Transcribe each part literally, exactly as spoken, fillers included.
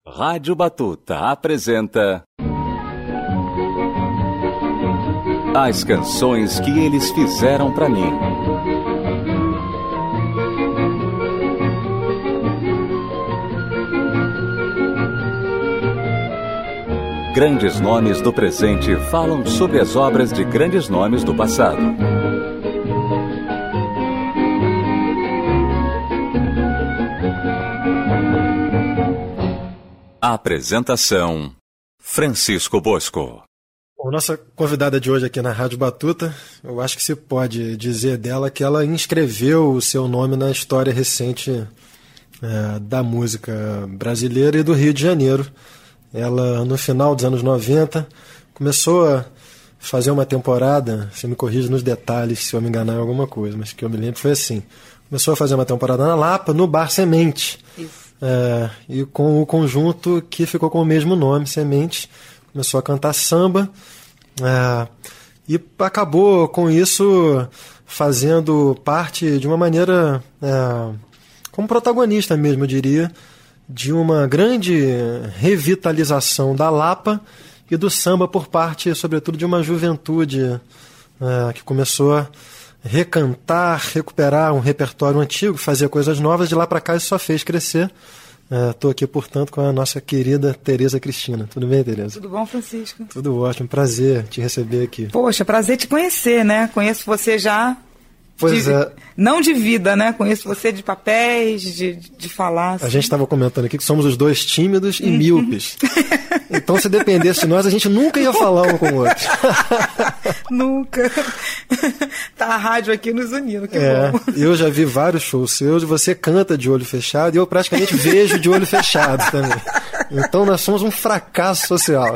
Rádio Batuta apresenta As Canções que Eles Fizeram Pra Mim. Grandes nomes do presente falam sobre as obras de grandes nomes do passado. Apresentação: Francisco Bosco. Bom, nossa convidada de hoje aqui na Rádio Batuta, eu acho que se pode dizer dela que ela inscreveu o seu nome na história recente é, da música brasileira e do Rio de Janeiro. Ela, no final dos anos noventa, começou a fazer uma temporada, você me corrige nos detalhes se eu me enganar em alguma coisa, mas que eu me lembro foi assim. Começou a fazer uma temporada na Lapa, no Bar Semente. Isso. É, e com o conjunto que ficou com o mesmo nome, Semente, começou a cantar samba é, e acabou com isso fazendo parte de uma maneira é, como protagonista mesmo, eu diria, de uma grande revitalização da Lapa e do samba por parte, sobretudo, de uma juventude é, que começou a recantar, recuperar um repertório antigo, fazer coisas novas. De lá para cá isso só fez crescer. Estou uh, aqui, portanto, com a nossa querida Tereza Cristina. Tudo bem, Tereza? Tudo bom, Francisco? Tudo ótimo, prazer te receber aqui. Poxa, prazer te conhecer, né? Conheço você já... Pois de, é. Não de vida, né? Conheço você de papéis, de, de falar. Assim. A gente estava comentando aqui que somos os dois tímidos e míopes. Então, se dependesse de nós, a gente nunca ia falar um com o outro. Nunca. Tá a rádio aqui nos unindo, que é, bom. Eu já vi vários shows seus, você canta de olho fechado e eu praticamente vejo de olho fechado também. Então, nós somos um fracasso social.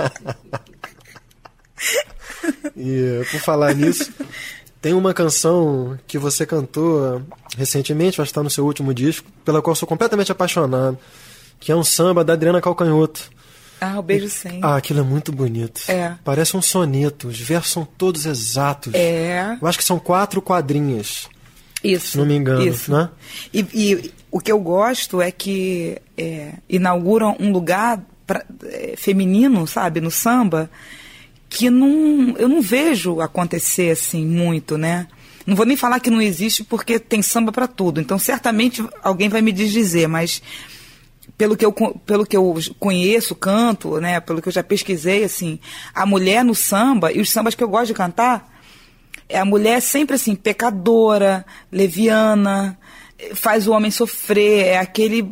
E, por falar nisso... Tem uma canção que você cantou recentemente, vai estar no seu último disco, pela qual sou completamente apaixonado, que é um samba da Adriana Calcanhoto. Ah, o Beijo Sem. Ah, aquilo é muito bonito. É. Parece um soneto, os versos são todos exatos. É. Eu acho que são quatro quadrinhas. Isso. Se não me engano, isso. Né? E, e o que eu gosto é que é, inauguram um lugar pra, é, feminino, sabe, no samba, que não, eu não vejo acontecer assim muito, né? Não vou nem falar que não existe porque tem samba para tudo. Então, certamente alguém vai me desdizer, mas pelo que eu, pelo que eu conheço, canto, né? Pelo que eu já pesquisei, assim, a mulher no samba, e os sambas que eu gosto de cantar, é a mulher sempre assim, pecadora, leviana, faz o homem sofrer, é aquele...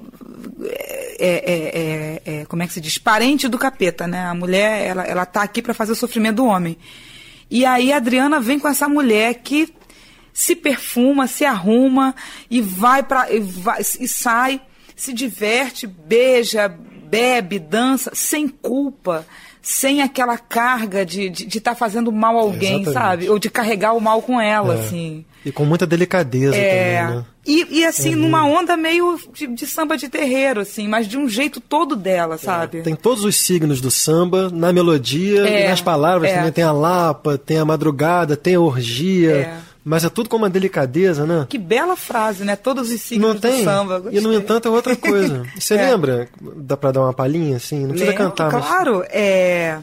É, é, é, é, como é que se diz? Parente do capeta, né? A mulher, ela, ela tá aqui para fazer o sofrimento do homem. E aí a Adriana vem com essa mulher que se perfuma, se arruma e vai para e, vai, e sai, se diverte, beija, bebe, dança, sem culpa, sem aquela carga de estar de, de tá fazendo mal a alguém, Exatamente. Sabe? Ou de carregar o mal com ela, é. assim. E com muita delicadeza é. também, né? E, e assim, uhum. numa onda meio de, de samba de terreiro, assim, mas de um jeito todo dela, sabe? É. Tem todos os signos do samba na melodia é. e nas palavras é. também. Tem a lapa, tem a madrugada, tem a orgia... É. Mas é tudo com uma delicadeza, né? Que bela frase, né? Todos os signos não tem. do samba. Gostei. E, no entanto, é outra coisa. Você é. lembra? Dá pra dar uma palhinha, assim? Não precisa Lembro, cantar, mas... Claro, é...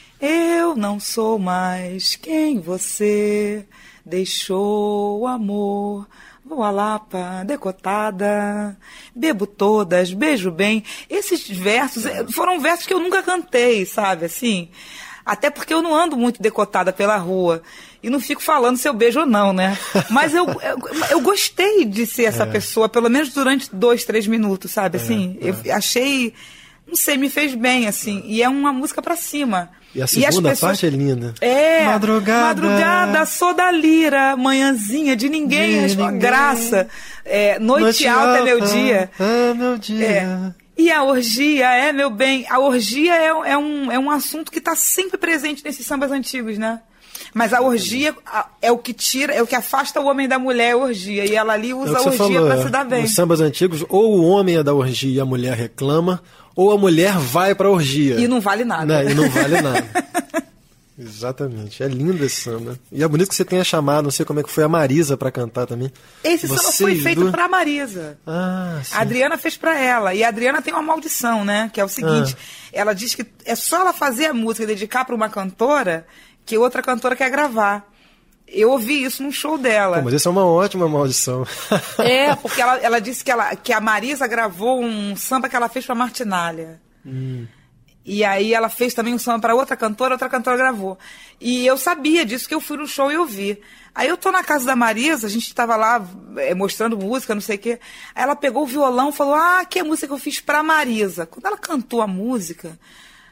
Eu não sou mais quem você deixou o amor... Vou à Lapa, decotada, bebo todas, beijo bem. Esses versos foram versos que eu nunca cantei, sabe, assim... Até porque eu não ando muito decotada pela rua. E não fico falando se eu beijo ou não, né? Mas eu, eu, eu gostei de ser essa é. pessoa, pelo menos durante dois, três minutos, sabe? Assim, é, é. eu achei... Não sei, me fez bem, assim. E é uma música pra cima. E a segunda e pessoas... parte é linda. É. Madrugada. Madrugada, sou da lira, manhãzinha, de ninguém, de ninguém. Graça. É, noite, noite alta, alta é meu dia. É meu dia. É. E a orgia é, meu bem, a orgia é, é, um, é um assunto que está sempre presente nesses sambas antigos, né? Mas a orgia é o que tira, é o que afasta o homem da mulher, é a orgia. E ela ali usa é a orgia para se dar bem. Nos sambas antigos, ou o homem é da orgia e a mulher reclama, ou a mulher vai para a orgia. E não vale nada. Né? E não vale nada. Exatamente. É lindo esse samba. E é bonito que você tenha chamado, não sei como é que foi, a Marisa pra cantar também. Esse Vocês samba foi feito do... pra Marisa. Ah, sim. A Adriana fez pra ela. E a Adriana tem uma maldição, né? Que é o seguinte, ah. ela diz que é só ela fazer a música e dedicar pra uma cantora que outra cantora quer gravar. Eu ouvi isso num show dela. Pô, mas isso é uma ótima maldição. É, porque ela, ela disse que, ela, que a Marisa gravou um samba que ela fez pra Martinália. Hum. E aí ela fez também um samba para outra cantora, outra cantora gravou. E eu sabia disso, que eu fui no show e ouvi. Aí eu tô na casa da Marisa, a gente estava lá é, mostrando música, não sei o quê. Aí ela pegou o violão e falou, ah, que é a música que eu fiz pra Marisa. Quando ela cantou a música,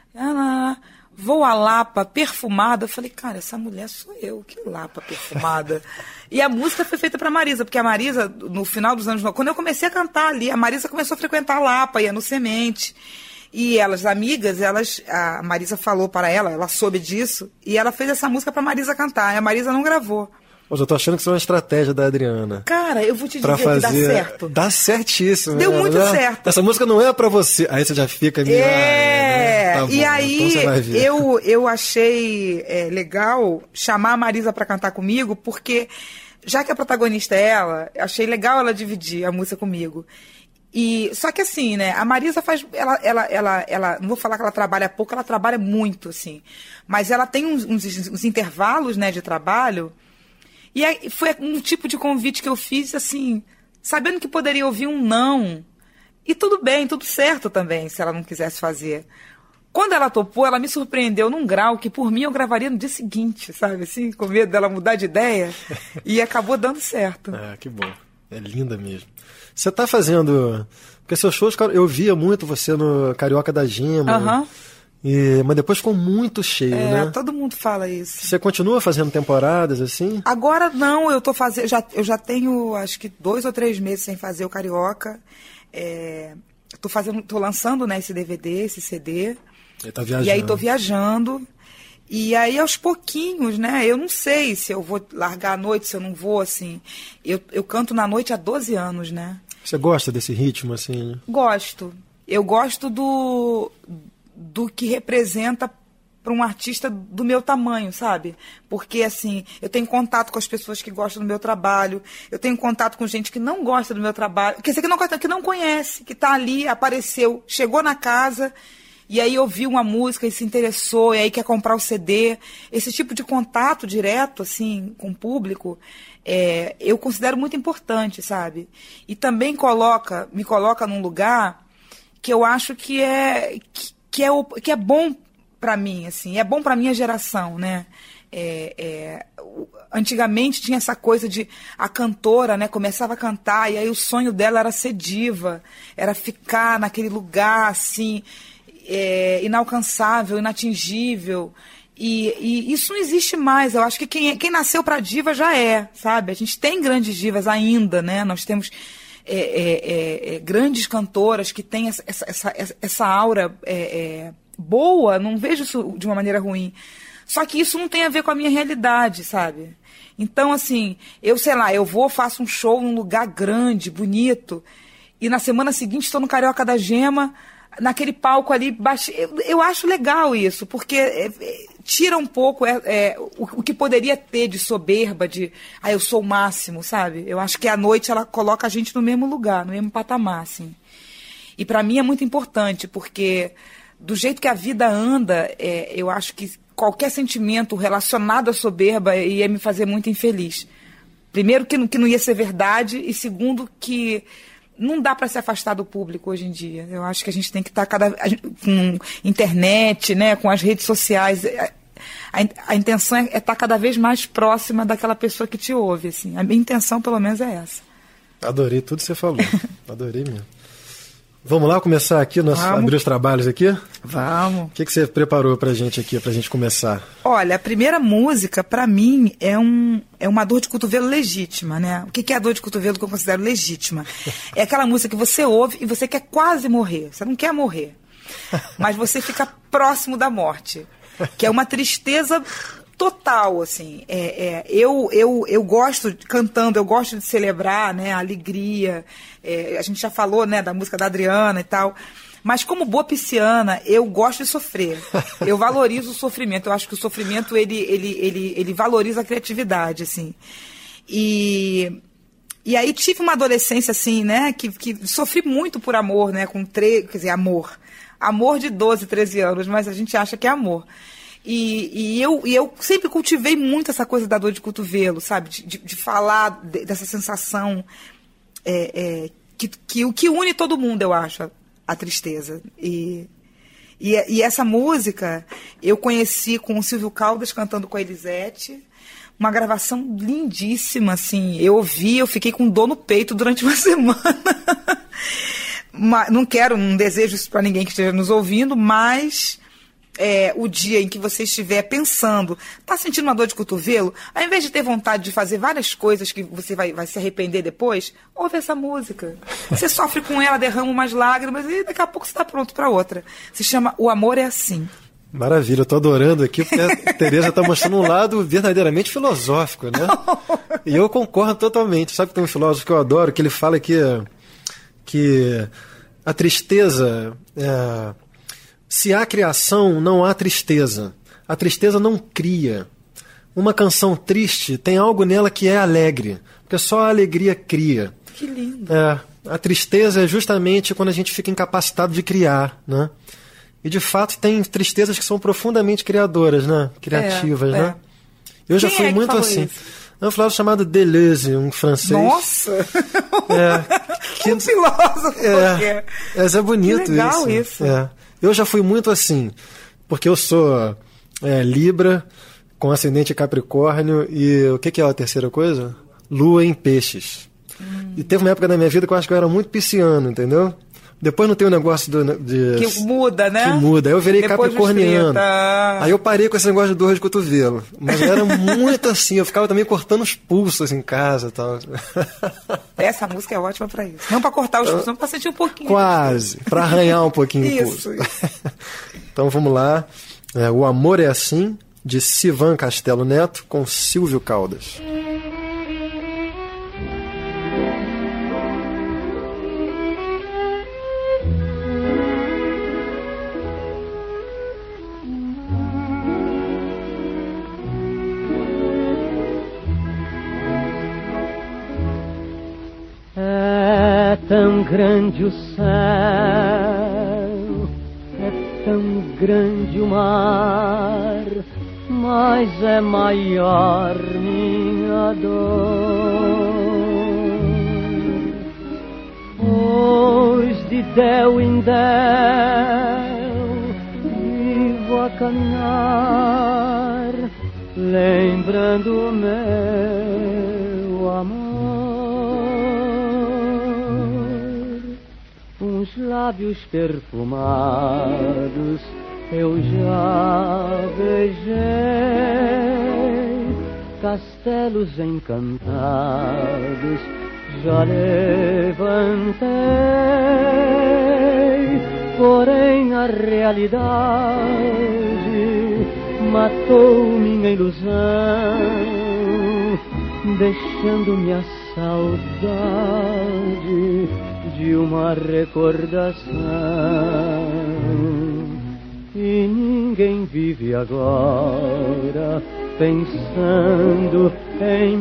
ela... Voa Lapa, perfumada. Eu falei, cara, essa mulher sou eu, que Lapa perfumada. E a música foi feita pra Marisa, porque a Marisa, no final dos anos... Quando eu comecei a cantar ali, a Marisa começou a frequentar a Lapa, ia no Semente. E elas, amigas, elas, a Marisa falou para ela, ela soube disso, e ela fez essa música pra Marisa cantar. E a Marisa não gravou. Mas eu tô achando que isso é uma estratégia da Adriana. Cara, eu vou te dizer fazer... que dá certo. Dá certíssimo. Deu né? muito não, certo. Essa música não é pra você. Aí você já fica... Meio, é, ah, né? Tá e bom, aí então eu, eu achei é, legal chamar a Marisa pra cantar comigo, porque já que a protagonista é ela, achei legal ela dividir a música comigo. E, só que assim, né, a Marisa faz, ela, ela, ela, ela, não vou falar que ela trabalha pouco, ela trabalha muito, assim, mas ela tem uns, uns, uns intervalos, né, de trabalho, e aí foi um tipo de convite que eu fiz, assim, sabendo que poderia ouvir um não, e tudo bem, tudo certo também, se ela não quisesse fazer. Quando ela topou, ela me surpreendeu num grau que, por mim, eu gravaria no dia seguinte, sabe, assim, com medo dela mudar de ideia, e acabou dando certo. Ah, que bom, é linda mesmo. Você tá fazendo... Porque seus shows, eu via muito você no Carioca da Gema. Aham. Uhum. E... Mas depois ficou muito cheio, é, né? Todo mundo fala isso. Você continua fazendo temporadas, assim? Agora não, eu tô fazendo... Já, eu já tenho, acho que, dois ou três meses sem fazer o Carioca. É, tô, fazendo, tô lançando, né, esse D V D, esse C D. E tá viajando. E aí tô viajando. E aí, aos pouquinhos, né? Eu não sei se eu vou largar à noite, se eu não vou, assim. Eu, eu canto na noite há doze anos, né? Você gosta desse ritmo, assim? Né? Gosto. Eu gosto do, do que representa para um artista do meu tamanho, sabe? Porque, assim, eu tenho contato com as pessoas que gostam do meu trabalho, eu tenho contato com gente que não gosta do meu trabalho, quer dizer, que não gosta, que não conhece, que está ali, apareceu, chegou na casa... E aí ouviu uma música e se interessou, e aí quer comprar o C D. Esse tipo de contato direto, assim, com o público, é, eu considero muito importante, sabe? E também coloca, me coloca num lugar que eu acho que é, que, que é, que é bom para mim, assim, é bom para minha geração, né? É, é, antigamente tinha essa coisa de a cantora, né, começava a cantar, e aí o sonho dela era ser diva, era ficar naquele lugar, assim... É, inalcançável, inatingível, e, e isso não existe mais. Eu acho que quem, quem nasceu para diva já é, sabe? A gente tem grandes divas ainda, né? Nós temos é, é, é, grandes cantoras que têm essa, essa, essa, essa aura é, é, boa, não vejo isso de uma maneira ruim. Só que isso não tem a ver com a minha realidade, sabe? Então, assim, eu sei lá, eu vou, faço um show num lugar grande, bonito, e na semana seguinte estou no Carioca da Gema, naquele palco ali, baixo. Eu, eu acho legal isso, porque é, é, tira um pouco é, é, o, o que poderia ter de soberba, de, ah, eu sou o máximo, sabe? Eu acho que a noite ela coloca a gente no mesmo lugar, no mesmo patamar, assim. E para mim é muito importante, porque do jeito que a vida anda, é, eu acho que qualquer sentimento relacionado à soberba ia me fazer muito infeliz. Primeiro, que não, que não ia ser verdade, e segundo, que não dá para se afastar do público hoje em dia. Eu acho que a gente tem que estar cada, com internet, né, com as redes sociais. A, a intenção é estar cada vez mais próxima daquela pessoa que te ouve. Assim. A minha intenção, pelo menos, é essa. Adorei tudo que você falou. Adorei mesmo. Vamos lá começar aqui, nós abrir os trabalhos aqui? Vamos. O que, que você preparou pra gente aqui, pra gente começar? Olha, a primeira música, pra mim, é, um, é uma dor de cotovelo legítima, né? O que, que é a dor de cotovelo que eu considero legítima? É aquela música que você ouve e você quer quase morrer. Você não quer morrer, mas você fica próximo da morte. Que é uma tristeza total, assim. É, é, eu, eu, eu gosto, cantando, eu gosto de celebrar, né, a alegria. É, a gente já falou, né, da música da Adriana e tal. Mas como boa pisciana, eu gosto de sofrer. Eu valorizo o sofrimento. Eu acho que o sofrimento, ele, ele, ele, ele valoriza a criatividade, assim. E, e aí tive uma adolescência, assim, né, que, que sofri muito por amor, né, com tre... quer dizer, amor. Amor de doze, treze anos, mas a gente acha que é amor. E, e, eu, e eu sempre cultivei muito essa coisa da dor de cotovelo, sabe? De, de, de falar de, dessa sensação é, é, que, que o que une todo mundo, eu acho, a, a tristeza. E, e, e essa música eu conheci com o Silvio Caldas cantando com a Elisete. Uma gravação lindíssima, assim. Eu ouvi, eu fiquei com dor no peito durante uma semana. Não quero, não desejo isso para ninguém que esteja nos ouvindo, mas... É, o dia em que você estiver pensando, tá sentindo uma dor de cotovelo, ao invés de ter vontade de fazer várias coisas que você vai, vai se arrepender depois, ouve essa música. Você sofre com ela, derrama umas lágrimas e daqui a pouco você está pronto para outra. Se chama O Amor é Assim. Maravilha, eu tô adorando aqui, porque a Tereza tá mostrando um lado verdadeiramente filosófico, né? E eu concordo totalmente. Sabe que tem um filósofo que eu adoro, que ele fala que, que a tristeza... É, se há criação, não há tristeza. A tristeza não cria. Uma canção triste tem algo nela que é alegre, porque só a alegria cria. Que lindo. É, a tristeza é justamente quando a gente fica incapacitado de criar, né? E de fato tem tristezas que são profundamente criadoras, né? Criativas, é, é. né? Eu já Quem fui é que muito falou assim. Isso? É um filósofo chamado Deleuze, um francês. Nossa! É, que um filósofo! É, mas é bonito que legal isso. isso. É. Eu já fui muito assim, porque eu sou é, Libra, com ascendente Capricórnio, e o que, que é a terceira coisa? Lua em Peixes. Hum. E teve uma época da minha vida que eu acho que eu era muito pisciano, entendeu? Depois não tem o um negócio do, de... Que muda, né? Que muda. Aí eu virei Depois capricorniano. Aí eu parei com esse negócio de dor de cotovelo. Mas eu era muito assim. Eu ficava também cortando os pulsos em casa e tal. Essa música é ótima pra isso. Não pra cortar os pulsos, não pra sentir um pouquinho. Quase. Pra arranhar um pouquinho o pulso. Isso, isso. Então vamos lá. É, O Amor é Assim, de Sivan Castelo Neto, com Silvio Caldas. Tão grande o céu, é tão grande o mar, mas é maior minha dor. Pois de del em del vivo a caminhar, lembrando o meu amor. Uns lábios perfumados eu já beijei, castelos encantados já levantei, porém a realidade matou minha ilusão, deixando-me a saudade de uma recordação. E ninguém vive agora pensando em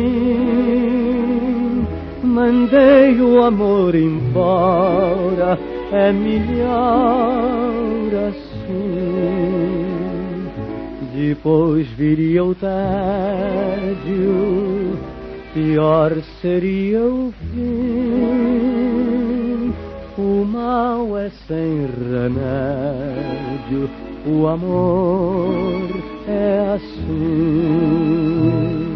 mim. Mandei o amor embora, é melhor assim. Depois viria o tédio, pior seria o fim. O mal é sem remédio, o amor é assim.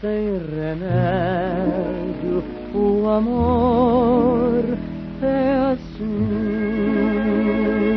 sem remédio, o amor é assim.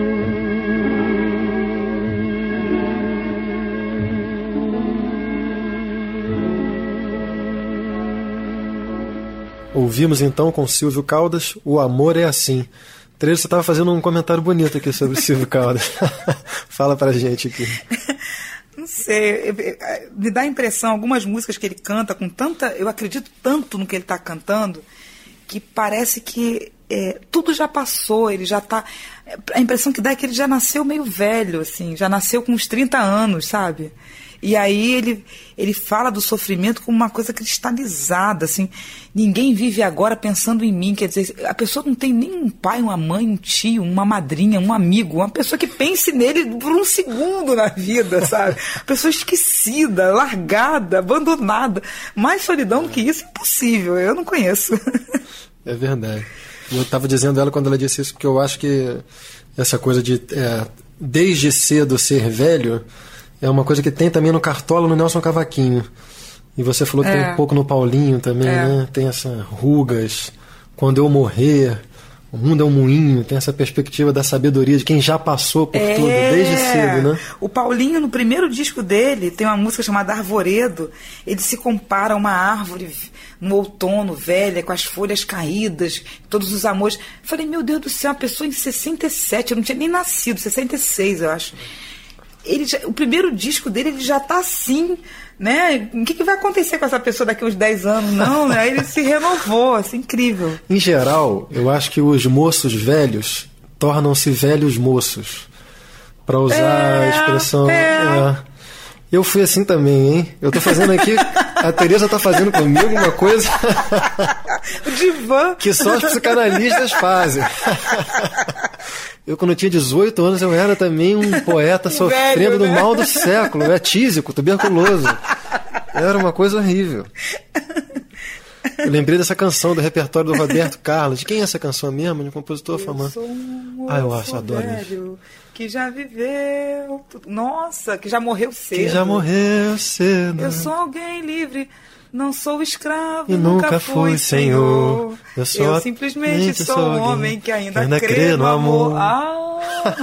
Ouvimos então com Silvio Caldas, O Amor é Assim. Tereza, você estava fazendo um comentário bonito aqui sobre o Silvio Caldas. Fala pra gente aqui. Não sei, me dá a impressão, algumas músicas que ele canta com tanta, eu acredito tanto no que ele está cantando, que parece que é, tudo já passou, ele já está, a impressão que dá é que ele já nasceu meio velho, assim, já nasceu com uns trinta anos, sabe? E aí ele, ele fala do sofrimento como uma coisa cristalizada, assim, ninguém vive agora pensando em mim, quer dizer, a pessoa não tem nem um pai, uma mãe, um tio, uma madrinha, um amigo, uma pessoa que pense nele por um segundo na vida, sabe? Pessoa esquecida, largada, abandonada. Mais solidão do que isso é impossível, eu não conheço. É verdade. Eu estava dizendo ela quando ela disse isso, porque eu acho que essa coisa de é, desde cedo ser velho é uma coisa que tem também no Cartola, no Nelson Cavaquinho. E você falou que é. tem um pouco no Paulinho também, é. né? Tem essas rugas. Quando eu morrer, o mundo é um moinho. Tem essa perspectiva da sabedoria de quem já passou por é. tudo, desde cedo, né? O Paulinho, no primeiro disco dele, tem uma música chamada Arvoredo. Ele se compara a uma árvore no outono, velha, com as folhas caídas, todos os amores. Eu falei, meu Deus do céu, uma pessoa em sessenta e sete, eu não tinha nem nascido, sessenta e seis, eu acho. Ele já, o primeiro disco dele, ele já está assim, né? O que, que vai acontecer com essa pessoa daqui a uns dez anos? Não, né? Ele se renovou, assim, incrível. Em geral, eu acho que os moços velhos tornam-se velhos moços. Para usar é, a expressão... É. É. Eu fui assim também, hein? Eu tô fazendo aqui... A Tereza tá fazendo comigo uma coisa... O divã. Que só os psicanalistas fazem. Eu, quando eu tinha dezoito anos, eu era também um poeta sofrendo velho, do né? mal do século. É tísico, tuberculoso. Era uma coisa horrível. Eu lembrei dessa canção do repertório do Roberto Carlos. De quem é essa canção mesmo? De um compositor famoso. Sou um ah, eu acho, adoro velho isso. Que já viveu... Nossa, que já morreu cedo. Que já morreu cedo. Eu sou alguém livre... Não sou escravo, e nunca, nunca fui senhor. Eu, sou eu simplesmente sou um homem que ainda, ainda crê, crê no amor. amor. Ah.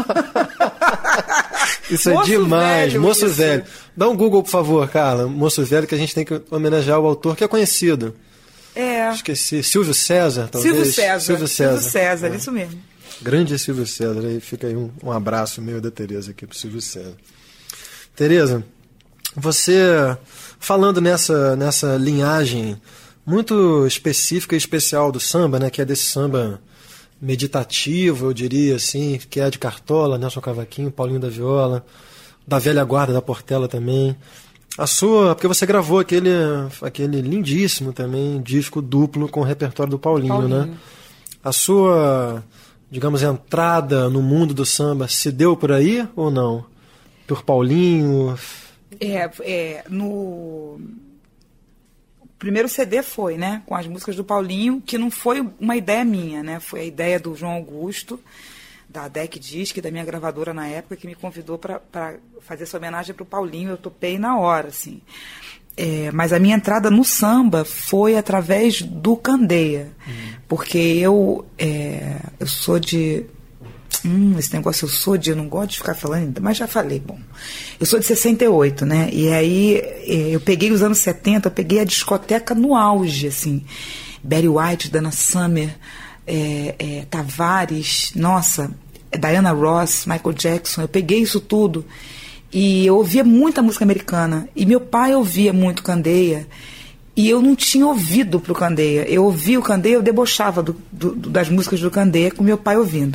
Isso é moço demais, velho, moço isso. velho. Dá um Google, por favor, Carla. Moço velho, que a gente tem que homenagear o autor, que é conhecido. É. Esqueci. Silvio César, talvez. Silvio César. Silvio César, Silvio César é. Isso mesmo. Grande Silvio César. Aí fica aí um, um abraço meu da Tereza aqui pro Silvio César. Tereza, você... Falando nessa, nessa linhagem muito específica e especial do samba, né, que é desse samba meditativo, eu diria assim, que é de Cartola, Nelson Cavaquinho, Paulinho da Viola, da velha guarda da Portela também. A sua, porque você gravou aquele, aquele lindíssimo também disco duplo com o repertório do Paulinho, Paulinho, né? A sua, digamos, entrada no mundo do samba se deu por aí ou não? Por Paulinho... É, é, no primeiro C D foi, né, com as músicas do Paulinho, que não foi uma ideia minha, né, foi a ideia do João Augusto, da D E C Disc, da minha gravadora na época, que me convidou para fazer essa homenagem para o Paulinho, eu topei na hora, assim. É, mas a minha entrada no samba foi através do Candeia, uhum. porque eu, é, eu sou de... Hum, esse negócio eu sou de, eu não gosto de ficar falando, mas já falei, bom. Eu sou de sessenta e oito, né? E aí eu peguei os anos setenta, eu peguei a discoteca no auge, assim. Barry White, Dana Summer, é, é, Tavares, nossa, Diana Ross, Michael Jackson, eu peguei isso tudo. E eu ouvia muita música americana. E meu pai ouvia muito Candeia. E eu não tinha ouvido pro Candeia. Eu ouvia o Candeia, eu debochava do, do, das músicas do Candeia com meu pai ouvindo.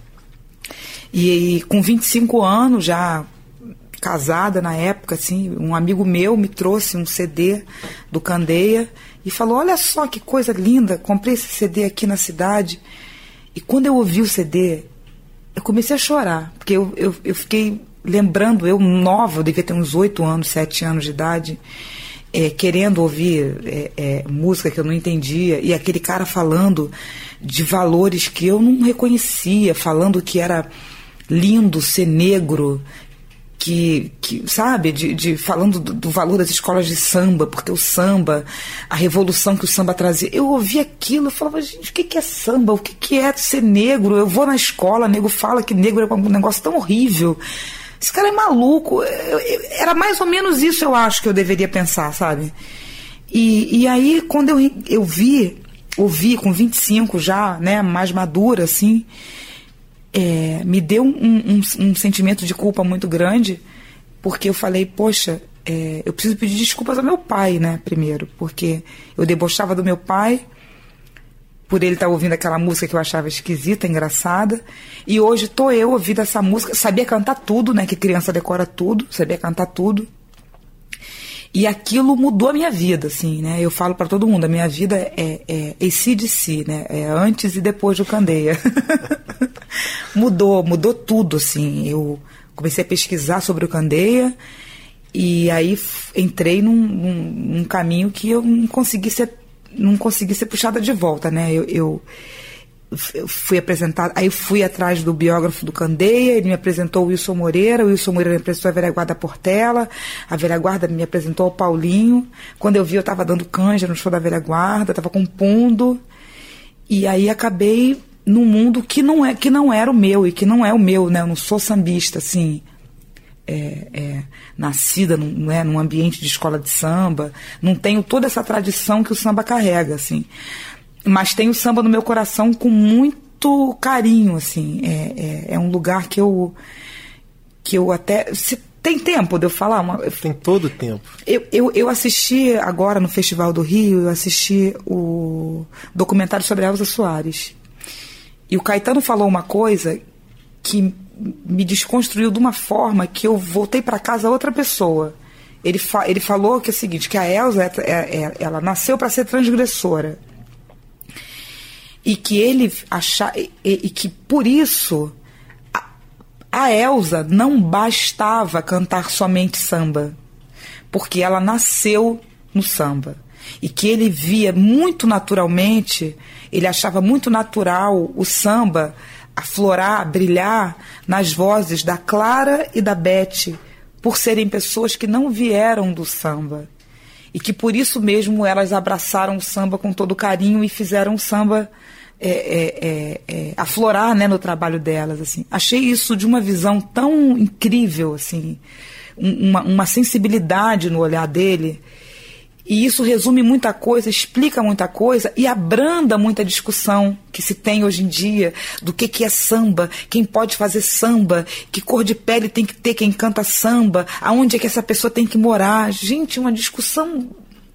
E, e com vinte e cinco anos, já casada na época, assim, um amigo meu me trouxe um C D do Candeia e falou, olha só que coisa linda, comprei esse C D aqui na cidade. E quando eu ouvi o C D, eu comecei a chorar, porque eu, eu, eu fiquei lembrando, eu nova, eu devia ter uns oito anos, sete anos de idade, é, querendo ouvir é, é, música que eu não entendia, e aquele cara falando de valores que eu não reconhecia, falando que era lindo ser negro, que, que sabe, de, de, falando do, do valor das escolas de samba, porque o samba, a revolução que o samba trazia. Eu ouvia aquilo, eu falava, gente, o que, que é samba? O que, que é ser negro? Eu vou na escola, nego fala que negro é um negócio tão horrível. Esse cara é maluco. Eu, eu, era mais ou menos isso, eu acho, que eu deveria pensar, sabe? E, e aí, quando eu, eu vi, ouvi com vinte e cinco já, né, mais madura, assim, é, me deu um, um, um sentimento de culpa muito grande, porque eu falei, poxa, é, eu preciso pedir desculpas ao meu pai, né, primeiro, porque eu debochava do meu pai, por ele estar ouvindo aquela música que eu achava esquisita, engraçada, e hoje tô eu ouvindo essa música, sabia cantar tudo, né, que criança decora tudo, sabia cantar tudo, e aquilo mudou a minha vida, assim, né, eu falo para todo mundo, a minha vida é, é A C D C, né, é antes e depois do Candeia. Mudou, mudou tudo, assim, eu comecei a pesquisar sobre o Candeia, e aí f- entrei num, num, num caminho que eu não consegui ser não consegui ser puxada de volta, né? Eu, eu, eu fui apresentada, aí fui atrás do biógrafo do Candeia, ele me apresentou o Wilson Moreira, o Wilson Moreira me apresentou a Velha Guarda Portela, a Velha Guarda me apresentou ao Paulinho. Quando eu vi, eu estava dando canja no show da Velha Guarda, estava compondo, e aí acabei num mundo que não, é, que não era o meu, e que não é o meu, né? Eu não sou sambista, assim... É, é, nascida num, né, num ambiente de escola de samba, não tenho toda essa tradição que o samba carrega, assim, mas tenho o samba no meu coração com muito carinho, assim, é, é, é um lugar que eu que eu até, se tem tempo de eu falar? Uma, tem todo o tempo. Eu, eu, eu assisti agora no Festival do Rio, eu assisti o documentário sobre a Elza Soares, e o Caetano falou uma coisa que me desconstruiu de uma forma que eu voltei para casa outra pessoa. Ele, fa- ele falou que é o seguinte, que a Elza é, é, é, ela nasceu para ser transgressora. E que ele achar e, e que por isso a, a Elza não bastava cantar somente samba, porque ela nasceu no samba. E que ele via muito naturalmente, ele achava muito natural o samba aflorar, brilhar nas vozes da Clara e da Beth, por serem pessoas que não vieram do samba. E que por isso mesmo elas abraçaram o samba com todo carinho e fizeram o samba é, é, é, é, aflorar, né, no trabalho delas. Assim. Achei isso de uma visão tão incrível, assim, uma, uma sensibilidade no olhar dele. E isso resume muita coisa, explica muita coisa e abranda muita discussão que se tem hoje em dia do que, que é samba, quem pode fazer samba, que cor de pele tem que ter quem canta samba, aonde é que essa pessoa tem que morar. Gente, uma discussão,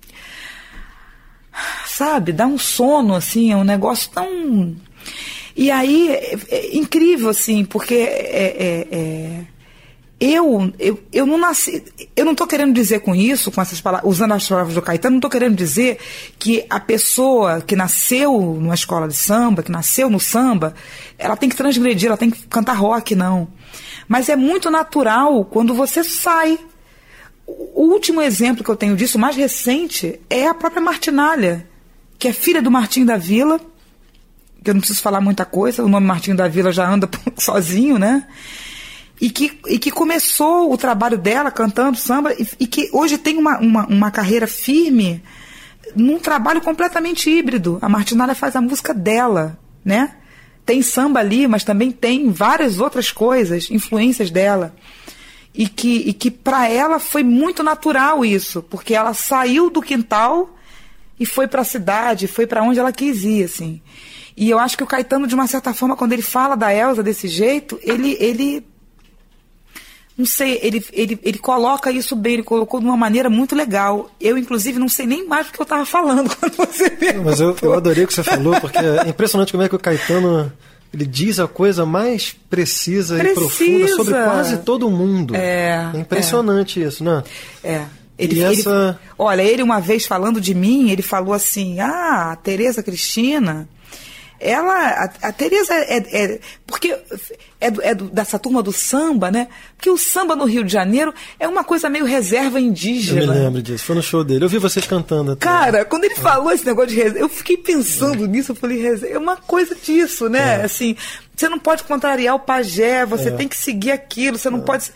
sabe, dá um sono, assim, é um negócio tão... E aí, é, é incrível, assim, porque é... é, é... Eu, eu, eu não nasci, eu não estou querendo dizer com isso, com essas palavras, usando as palavras do Caetano, não estou querendo dizer que a pessoa que nasceu numa escola de samba, que nasceu no samba, ela tem que transgredir, ela tem que cantar rock, não. Mas é muito natural quando você sai. O último exemplo que eu tenho disso, mais recente, é a própria Martinalha, que é filha do Martinho da Vila, que eu não preciso falar muita coisa, o nome Martinho da Vila já anda sozinho, né? E que, e que começou o trabalho dela cantando samba e, e que hoje tem uma, uma, uma carreira firme num trabalho completamente híbrido. A Martinalha faz a música dela, né? Tem samba ali, mas também tem várias outras coisas, influências dela. E que, e que para ela foi muito natural isso, porque ela saiu do quintal e foi para a cidade, foi para onde ela quis ir, assim. E eu acho que o Caetano, de uma certa forma, quando ele fala da Elza desse jeito, ele... ele não sei, ele, ele, ele coloca isso bem, ele colocou de uma maneira muito legal. Eu, inclusive, não sei nem mais o que eu estava falando quando você perguntou. Mas eu, eu adorei o que você falou, porque é impressionante como é que o Caetano ele diz a coisa mais precisa, precisa. e profunda sobre quase todo mundo. É, é impressionante é. isso, né? É. Ele, e essa... ele, olha, ele uma vez falando de mim, ele falou assim, ah, a Tereza Cristina... Ela, a, a Tereza é, é, porque é, do, é do, dessa turma do samba, né? Porque o samba no Rio de Janeiro é uma coisa meio reserva indígena. Eu me lembro disso, foi no show dele, eu vi vocês cantando até. Cara, quando ele é. falou esse negócio de reserva, eu fiquei pensando é. nisso, eu falei, reserva, é uma coisa disso, né? É. Assim, você não pode contrariar o pajé, você é. tem que seguir aquilo, você não é. pode...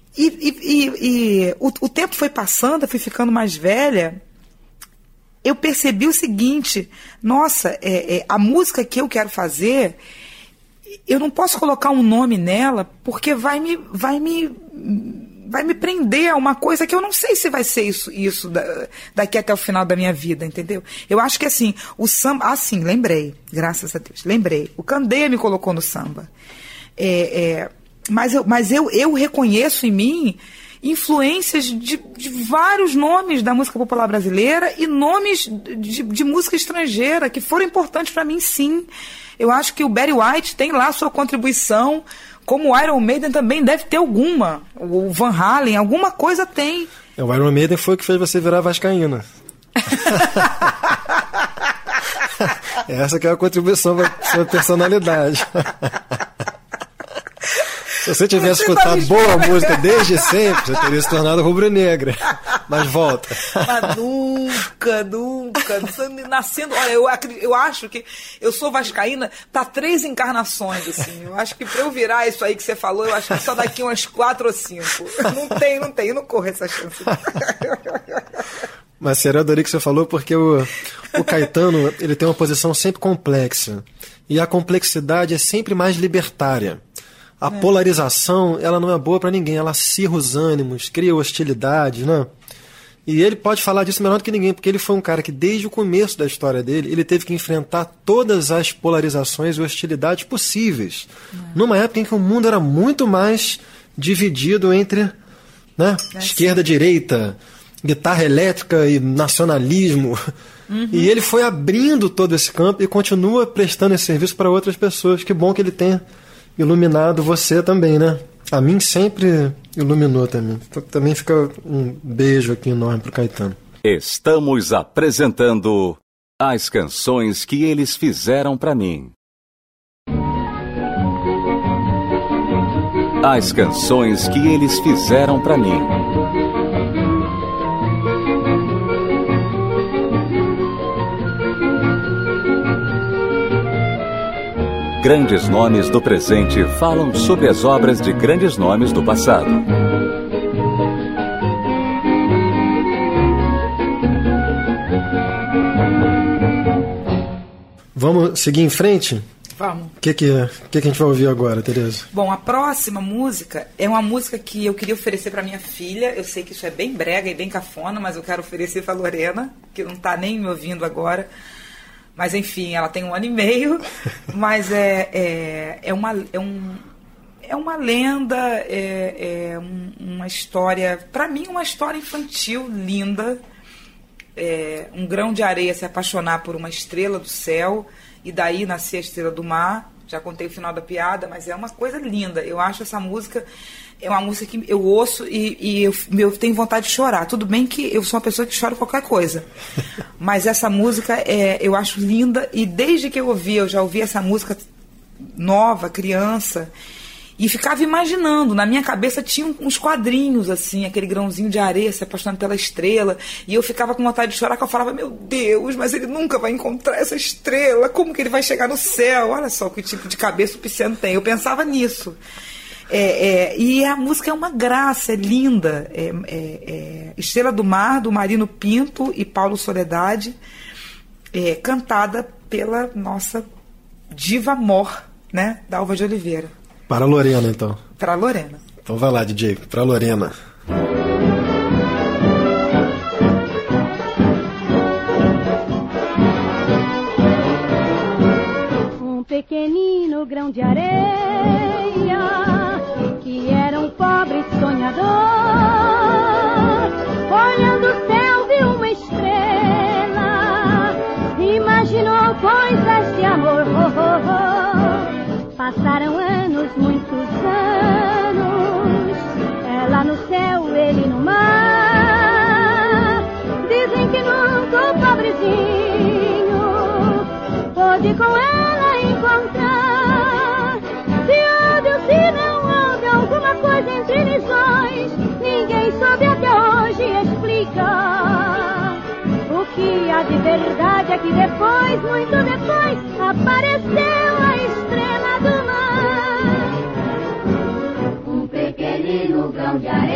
E, e, e, e o, o tempo foi passando, eu fui ficando mais velha, eu percebi o seguinte, nossa, é, é, a música que eu quero fazer, eu não posso colocar um nome nela, porque vai me, vai me, vai me prender a uma coisa que eu não sei se vai ser isso, isso da, daqui até o final da minha vida, entendeu? Eu acho que assim, o samba, ah sim, lembrei, graças a Deus, lembrei, o Candeia me colocou no samba, é, é, mas, eu, mas eu, eu reconheço em mim influências de, de vários nomes da música popular brasileira e nomes de, de música estrangeira que foram importantes para mim, sim. Eu acho que o Barry White tem lá a sua contribuição, como o Iron Maiden também deve ter alguma. O Van Halen, alguma coisa tem. É, o Iron Maiden foi o que fez você virar vascaína. Essa que é a contribuição para a sua personalidade. Se você tivesse Você escutado tá boa música desde sempre, você teria se tornado rubro-negra. Mas volta. Mas nunca, nunca. Nascendo. Olha, eu, acredito, eu acho que eu sou vascaína, tá três encarnações, assim. Eu acho que pra eu virar isso aí que você falou, eu acho que só daqui umas quatro ou cinco. Não tem, não tem, eu não corro essa chance. Mas sério, eu adorei que você falou, porque o, o Caetano, ele tem uma posição sempre complexa. E a complexidade é sempre mais libertária. A é. polarização, ela não é boa para ninguém, ela acirra os ânimos, cria hostilidade, né? E ele pode falar disso melhor do que ninguém, porque ele foi um cara que desde o começo da história dele, ele teve que enfrentar todas as polarizações e hostilidades possíveis. É. Numa época em que o mundo era muito mais dividido entre, né, é esquerda, direita, guitarra elétrica e nacionalismo. Uhum. E ele foi abrindo todo esse campo e continua prestando esse serviço para outras pessoas. Que bom que ele tenha iluminado você também, né? A mim sempre iluminou também. Então, também fica um beijo aqui enorme pro Caetano. Estamos apresentando as canções que eles fizeram para mim. As canções que eles fizeram para mim. Grandes nomes do presente falam sobre as obras de grandes nomes do passado. Vamos seguir em frente? Vamos. O que, que, que, que a gente vai ouvir agora, Tereza? Bom, a próxima música é uma música que eu queria oferecer para minha filha. Eu sei que isso é bem brega e bem cafona, mas eu quero oferecer para Lorena, que não está nem me ouvindo agora. Mas, enfim, ela tem um ano e meio, mas é, é, é, uma, é, um, é uma lenda, é, é um, uma história, para mim, uma história infantil linda. É, um grão de areia se apaixonar por uma estrela do céu, e daí nascer a estrela do mar. Já contei o final da piada, mas é uma coisa linda. Eu acho essa música... É uma música que eu ouço e, e eu, eu tenho vontade de chorar. Tudo bem que eu sou uma pessoa que chora qualquer coisa. Mas essa música é, eu acho linda. E desde que eu ouvi, eu já ouvi essa música nova, criança. E ficava imaginando. Na minha cabeça tinha uns quadrinhos, assim, aquele grãozinho de areia se apaixonando pela estrela. E eu ficava com vontade de chorar, que eu falava, meu Deus, mas ele nunca vai encontrar essa estrela. Como que ele vai chegar no céu? Olha só que tipo de cabeça o pisciano tem. Eu pensava nisso. É, é, e a música é uma graça, é linda. É, é, é Estrela do Mar, do Marino Pinto e Paulo Soledade, é, cantada pela nossa diva mor, né, Dalva de Oliveira. Para a Lorena, então. Para a Lorena. Então vai lá, D J, para a Lorena. Um pequenino grão de areia que era um pobre sonhador, olhando o céu viu uma estrela, imaginou coisas de amor. Oh, oh, oh. Passaram anos, muitos anos, ela no céu, ele no mar. Dizem que nunca o pobrezinho pôde com ela encontrar. Se houve ou se não houve alguma coisa entre eles dois, ninguém soube até hoje explicar. O que há de verdade é que depois, muito depois, apareceu a estrela do mar. Um pequenino grão de areia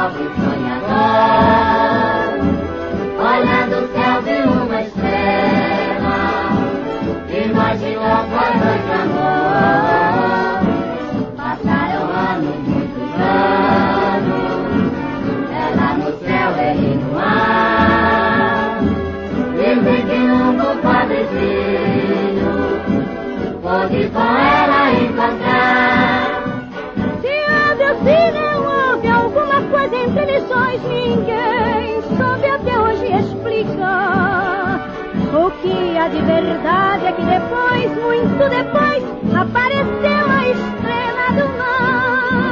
pobre sonhador, olhando o céu viu uma estrela, imaginou coisas de amor. Passaram anos, muitos anos, ela no céu, ele no mar. Dizem que nunca o pobrezinho pôde com ela encontrar. Se houve ou se não houve alguma coisa entre lições, ninguém soube até hoje explicar. O que há de verdade é que depois, muito depois, apareceu a estrela do mar.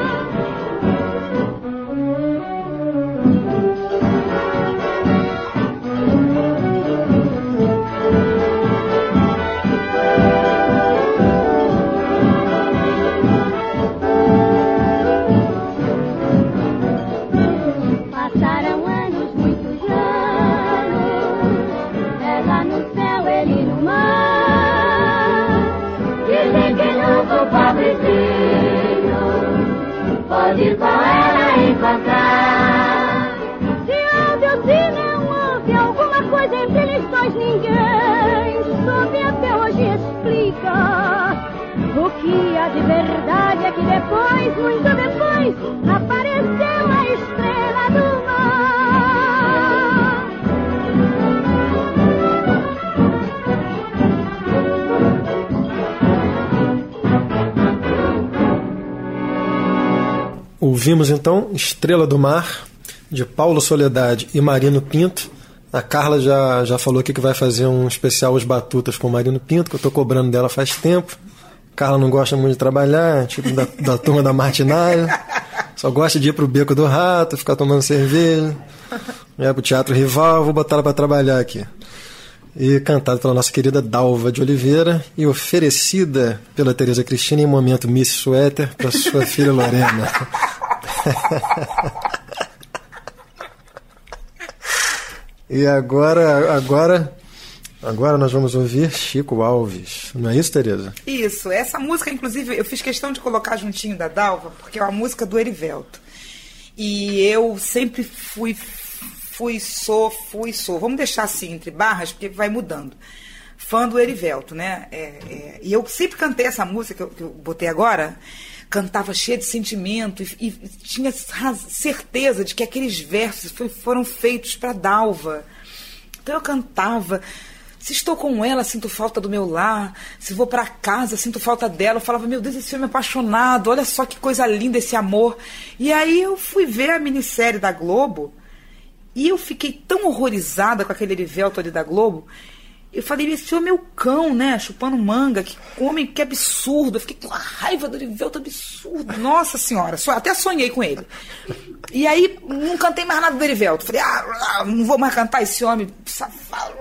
Passaram anos, muitos anos, ela no céu, ele no mar. Dizem que nunca o pobrezinho pode com ela encontrar. Se houve ou se não houve alguma coisa entre lições, ninguém soube até hoje explicar. O que há de verdade é que depois, muito depois, apareceu a estrela do mar. Ouvimos então Estrela do Mar, de Paulo Soledade e Marino Pinto. A Carla já, já falou aqui que vai fazer um especial Os Batutas com o Marino Pinto, que eu estou cobrando dela faz tempo. Carla não gosta muito de trabalhar, tipo da, da turma da Martinária. Só gosta de ir pro Beco do Rato, ficar tomando cerveja. Vai pro Teatro Rival, vou botar ela para trabalhar aqui. E cantado pela nossa querida Dalva de Oliveira e oferecida pela Tereza Cristina em momento Miss Suéter para sua filha Lorena. E agora, agora, agora nós vamos ouvir Chico Alves. Não é isso, Tereza? Isso. Essa música, inclusive, eu fiz questão de colocar juntinho da Dalva, porque é uma música do Erivelto. E eu sempre fui, fui, sou, fui, sou. Vamos deixar assim, entre barras, porque vai mudando. Fã do Erivelto, né? É, é, e eu sempre cantei essa música que eu, que eu botei agora, cantava cheia de sentimento e, e tinha certeza de que aqueles versos foi, foram feitos para Dalva. Então eu cantava: se estou com ela, sinto falta do meu lar. Se vou para casa, sinto falta dela. Eu falava: meu Deus, esse homem apaixonado, olha só que coisa linda esse amor. E aí eu fui ver a minissérie da Globo e eu fiquei tão horrorizada com aquele Erivelto ali da Globo. Eu falei: esse homem é o cão, né? Chupando manga. Que homem, que absurdo. Eu fiquei com a raiva do Erivelto, absurdo. Nossa Senhora, até sonhei com ele. E aí não cantei mais nada do Erivelto. Falei: ah, não vou mais cantar esse homem safado.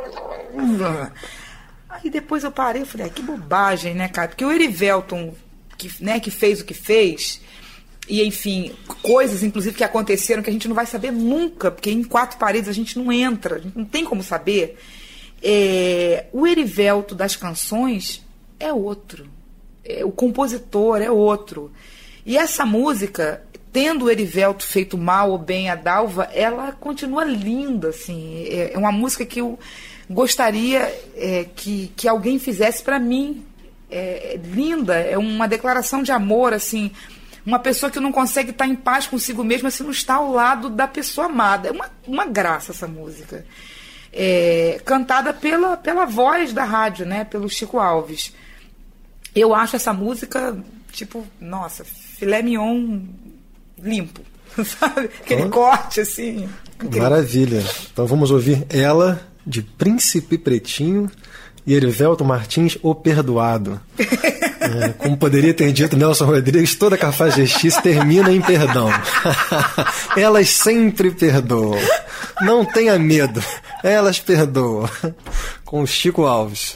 Aí depois eu parei e falei: ah, que bobagem, né, cara? Porque o Erivelto, que, né, que fez o que fez, e enfim, coisas inclusive que aconteceram que a gente não vai saber nunca, porque em quatro paredes a gente não entra, a gente não tem como saber. É, o Erivelto das canções é outro, é, o compositor é outro. E essa música, tendo o Erivelto feito mal ou bem a Dalva, ela continua linda, assim. É, é uma música que eu gostaria é, que, que alguém fizesse para mim. É, é linda, é uma declaração de amor, assim. Uma pessoa que não consegue estar em paz consigo mesma se não está ao lado da pessoa amada. É uma, uma graça essa música. É, cantada pela, pela voz da rádio, né? Pelo Chico Alves. Eu acho essa música, tipo, nossa, filé mignon limpo, sabe? Aquele oh, corte, assim. Maravilha. Então vamos ouvir ela, de Príncipe Pretinho, e Erivelto Martins, O Perdoado. É, como poderia ter dito Nelson Rodrigues, toda cafajestice termina em perdão. Elas sempre perdoam. Não tenha medo, elas perdoam. Com Chico Alves.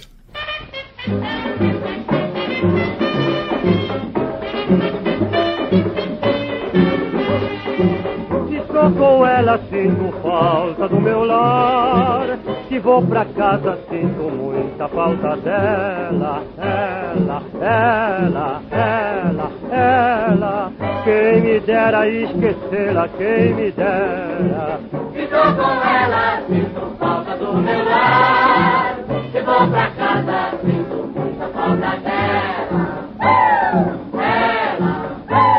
Se tô com ela, sinto falta do meu lar. Se vou pra casa, sinto muita falta dela. Ela, ela, ela, ela. Quem me dera esquecê-la, quem me dera. Se tô com ela, sinto falta do meu lar. Se vou pra casa, sinto muita falta dela. Ela,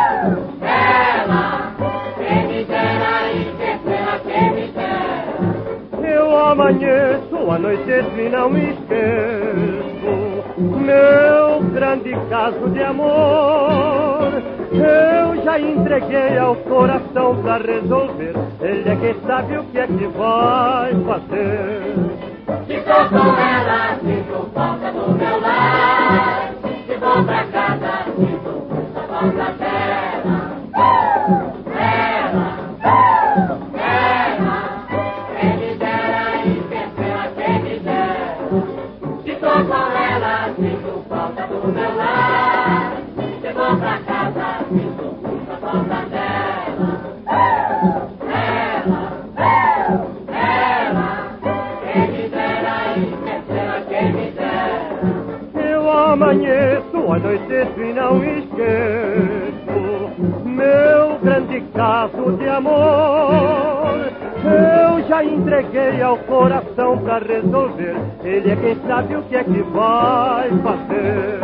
ela, quem me dera esquecê-la, quem me dera. Eu amanheço, anoiteço e não me esqueço meu grande caso de amor. Eu já entreguei ao coração pra resolver. Ele é quem sabe o que é que vai fazer. Se tô com ela, sinto falta do meu lar. Se vou pra casa, sinto muita falta dela. Ela, ela, quem me dera esquecê-la, quem me dera. Se tô com ela, sinto falta do meu lar. Se vou pra casa, sinto muita falta dela. Ela, ela, quem me dera esquecê-la, quem me dera. Eu amanheço, anoiteço e não esqueço meu grande caso de amor. Eu já entreguei ao coração pra resolver. Ele é quem sabe o que é que vai fazer.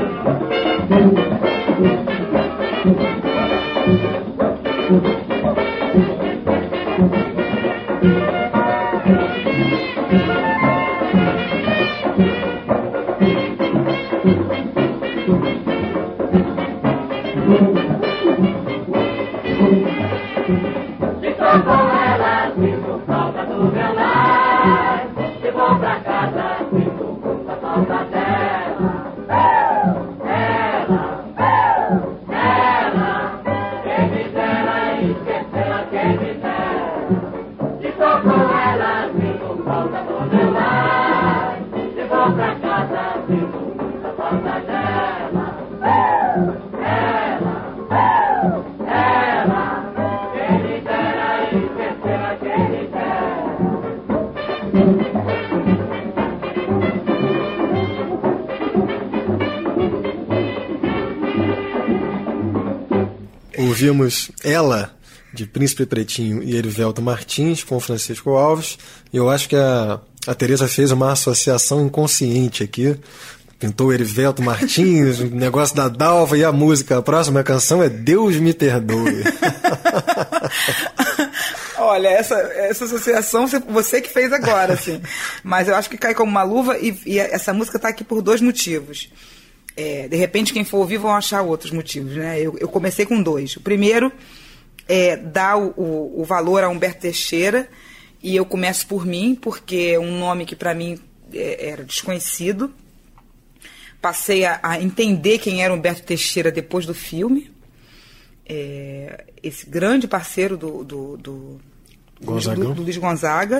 Se tô com ela, sinto falta do meu lar. Se vou pra casa, sinto muita falta dela. Ela, ela, quem me dera esquecê-la, quem me dera. Se tô com ela, sinto falta do meu lar. Se vou pra casa, sinto muita falta dela. Ela, ela, quem me dera esquecê-la, quem me dera. Ouvimos Ela, de Príncipe Pretinho e Erivelto Martins, com Francisco Alves. E eu acho que a, a Tereza fez uma associação inconsciente aqui. Pintou Erivelto Martins, o negócio da Dalva e a música. A próxima canção é Deus Me Perdoe. Olha, essa, essa associação você que fez agora, assim. Mas eu acho que cai como uma luva e, e essa música está aqui por dois motivos. É, de repente, quem for ouvir vão achar outros motivos, né? Eu, eu comecei com dois. O primeiro é dar o, o, o valor a Humberto Teixeira, e eu começo por mim, porque é um nome que para mim é, era desconhecido. Passei a, a entender quem era Humberto Teixeira depois do filme. É, esse grande parceiro do, do, do, do, do Luiz Gonzaga.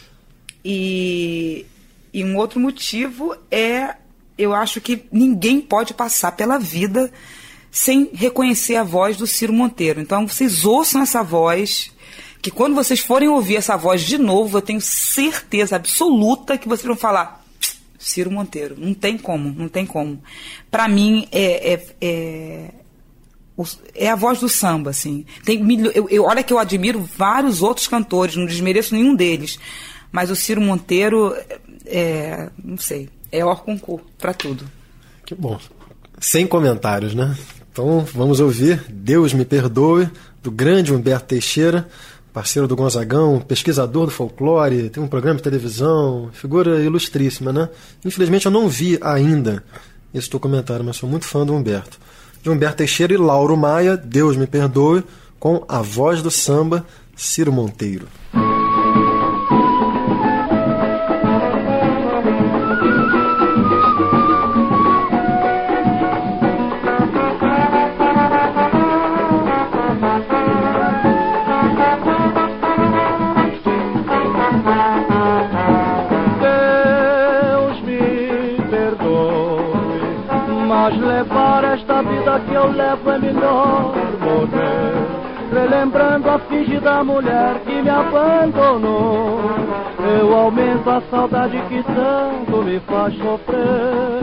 E, e um outro motivo é, eu acho que ninguém pode passar pela vida sem reconhecer a voz do Ciro Monteiro. Então, vocês ouçam essa voz, que quando vocês forem ouvir essa voz de novo, eu tenho certeza absoluta que vocês vão falar Ciro Monteiro. Não tem como, não tem como. Para mim, é, é, é, é a voz do samba, assim. Tem, eu, eu, olha que eu admiro vários outros cantores, não desmereço nenhum deles, mas o Ciro Monteiro, é, não sei, é hors concours para tudo. Que bom. Sem comentários, né? Então, vamos ouvir Deus Me Perdoe, do grande Humberto Teixeira, parceiro do Gonzagão, pesquisador do folclore, tem um programa de televisão, figura ilustríssima, né? Infelizmente eu não vi ainda esse documentário, mas sou muito fã do Humberto. De Humberto Teixeira e Lauro Maia, Deus Me Perdoe, com a voz do samba, Ciro Monteiro. Levar esta vida que eu levo é melhor morrer. lembrando a fingida mulher que me abandonou. Eu aumento a saudade que tanto me faz sofrer.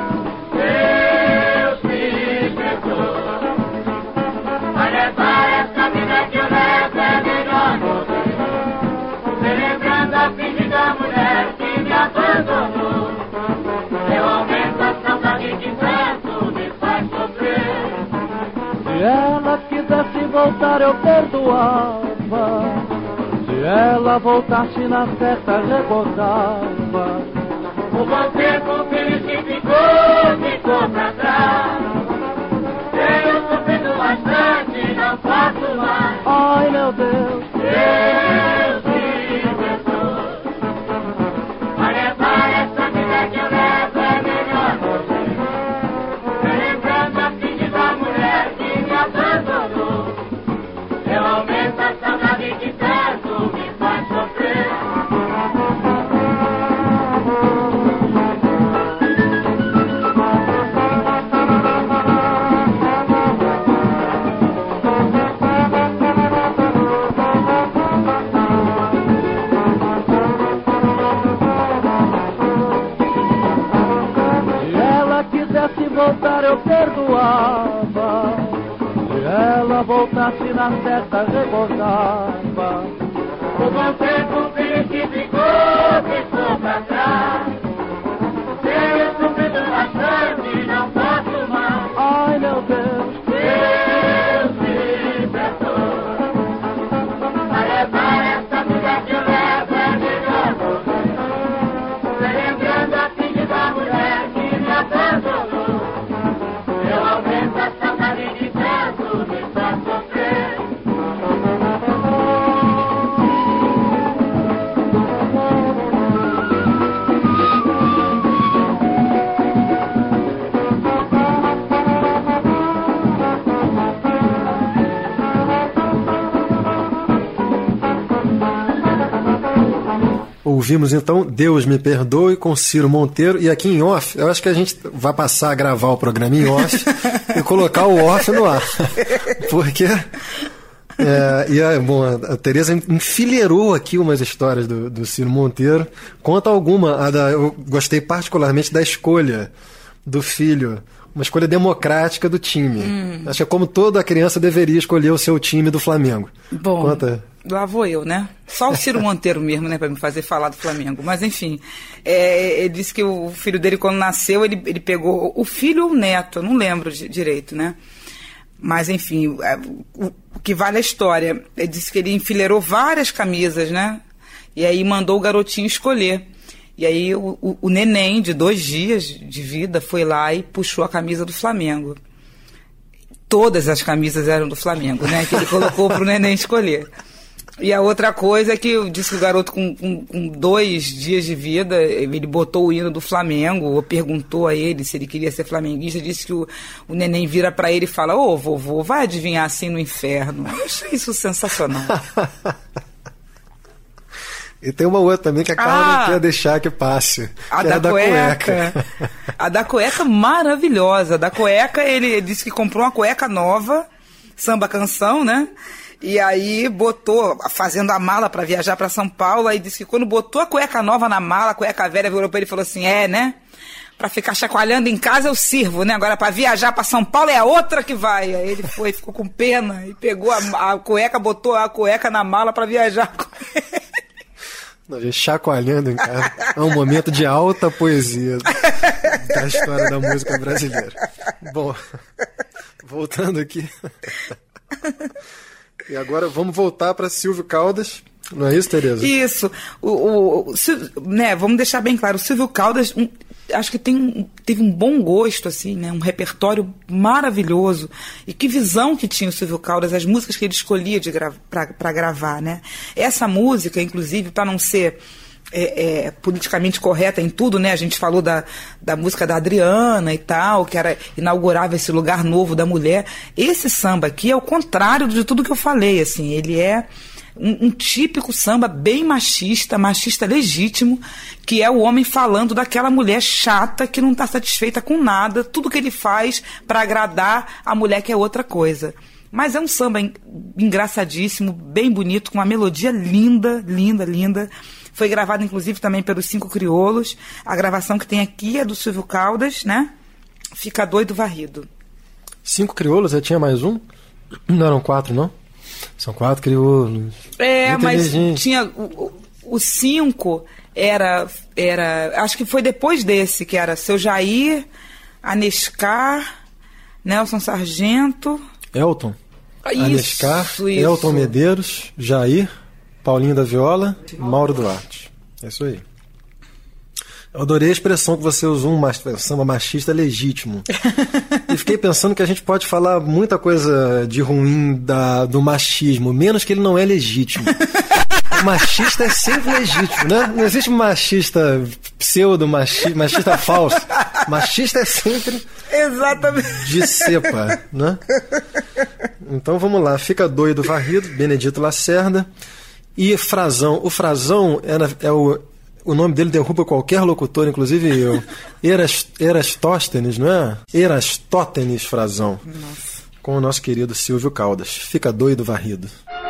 Deus me perdoa, vai levar essa vida que eu levo é melhor morrer. Lembrando a fingida mulher que me abandonou. Eu aumento a saudade que tanto me faz sofrer. Se ela quisesse voltar eu perdoava. Se ela voltasse na festa recordava. O bom tempo feliz que ficou, ficou pra trás. Eu sofrendo bastante, não posso mais. Ai meu Deus, Deus me perdoa, vai levar essa vida que eu levo é melhor morrer. Lembrando a fingida mulher que me abandonou. Eu aumento a saudade que tanto me faz sofrer. voltar eu perdoava. Se ela voltasse na festa recordava. O bom tempo que ficou, ficou pra trás. Tenho sofrido bastante, não posso mais. Ai meu Deus, Deus me perdoa. Vai levar essa vida que eu levo é melhor morrer. Lembrando a filha da mulher que me abandonou. Eu aumento a saudade de tanto me faz sofrer. Ouvimos então Deus Me Perdoe com Ciro Monteiro, e aqui em off, eu acho que a gente vai passar a gravar o programa em off e colocar o off no ar, porque é, e a, bom, a Tereza enfileirou aqui umas histórias do, do Ciro Monteiro. Conta alguma, a da, eu gostei particularmente da escolha do filho, uma escolha democrática do time. Hum. Acho que é como toda criança deveria escolher o seu time do Flamengo. Bom, conta. Lá vou eu, né? Só o Ciro Monteiro mesmo, né, para me fazer falar do Flamengo. Mas, enfim, é, ele disse que o filho dele, quando nasceu, ele, ele pegou o filho ou o neto, eu não lembro de, direito, né? Mas, enfim, o, o que vale a história, ele disse que ele enfileirou várias camisas, né? E aí mandou o garotinho escolher. E aí o, o, o neném, de dois dias de vida, foi lá e puxou a camisa do Flamengo. Todas as camisas eram do Flamengo, né? Que ele colocou para o neném escolher. E a outra coisa é que eu disse que o garoto com, com, com dois dias de vida, ele botou o hino do Flamengo, ou perguntou a ele se ele queria ser flamenguista, disse que o, o neném vira para ele e fala: ô vovô, vai adivinhar assim no inferno. Eu achei isso sensacional. E tem uma outra também que a Carla ah, não quer deixar que passe. A que da, é da cueca. cueca. A da cueca maravilhosa. A da cueca, ele, ele disse que comprou uma cueca nova, samba canção, né? E aí botou, fazendo a mala para viajar para São Paulo, aí disse que quando botou a cueca nova na mala, a cueca velha virou para ele e falou assim: é, né? Para ficar chacoalhando em casa eu sirvo, né? Agora para viajar para São Paulo é a outra que vai. Aí ele foi, ficou com pena e pegou a, a cueca, botou a cueca na mala para viajar com ele. A gente chacoalhando em casa. É um momento de alta poesia da história da música brasileira. Bom, voltando aqui. E agora vamos voltar para Silvio Caldas. Não é isso, Tereza? Isso. O, o, o, né, vamos deixar bem claro, o Silvio Caldas, um, acho que tem, teve um bom gosto, assim, né, um repertório maravilhoso. E que visão que tinha o Silvio Caldas, as músicas que ele escolhia gra para gravar, né? Essa música, inclusive, para não ser é, é, politicamente correta em tudo, né? A gente falou da, da música da Adriana e tal, que era, inaugurava esse lugar novo da mulher. Esse samba aqui é o contrário de tudo que eu falei, assim, ele é Um, um típico samba bem machista, machista legítimo, que é o homem falando daquela mulher chata que não está satisfeita com nada, tudo que ele faz para agradar a mulher que é outra coisa. Mas é um samba engraçadíssimo, bem bonito, com uma melodia linda, linda, linda. Foi gravado, inclusive, também pelos Cinco Crioulos. A gravação que tem aqui é do Silvio Caldas, né? Fica Doido Varrido. Cinco Crioulos? Já tinha mais um? Não eram quatro, não? São quatro crioulos. É, mas tinha... O, o cinco era, era... Acho que foi depois desse, que era Seu Jair, Anescar, Nelson Sargento... Elton. Isso, Anescar, isso. Elton Medeiros, Jair, Paulinho da Viola, Mauro Duarte. É isso aí. Eu adorei a expressão que você usou, um samba machista legítimo. E fiquei pensando que a gente pode falar muita coisa de ruim da, do machismo, menos que ele não é legítimo. O machista é sempre legítimo, né? Não existe machista pseudo-machista, machista falso. Machista é sempre... Exatamente. De cepa, né? Então vamos lá. Fica Doido Varrido, Benedito Lacerda. E Frazão. O Frazão era, é o... O nome dele derruba qualquer locutor, inclusive eu. Eras, Erastóstenes, não é? Erastótenes Frazão. Nossa. Com o nosso querido Silvio Caldas. Fica Doido Varrido.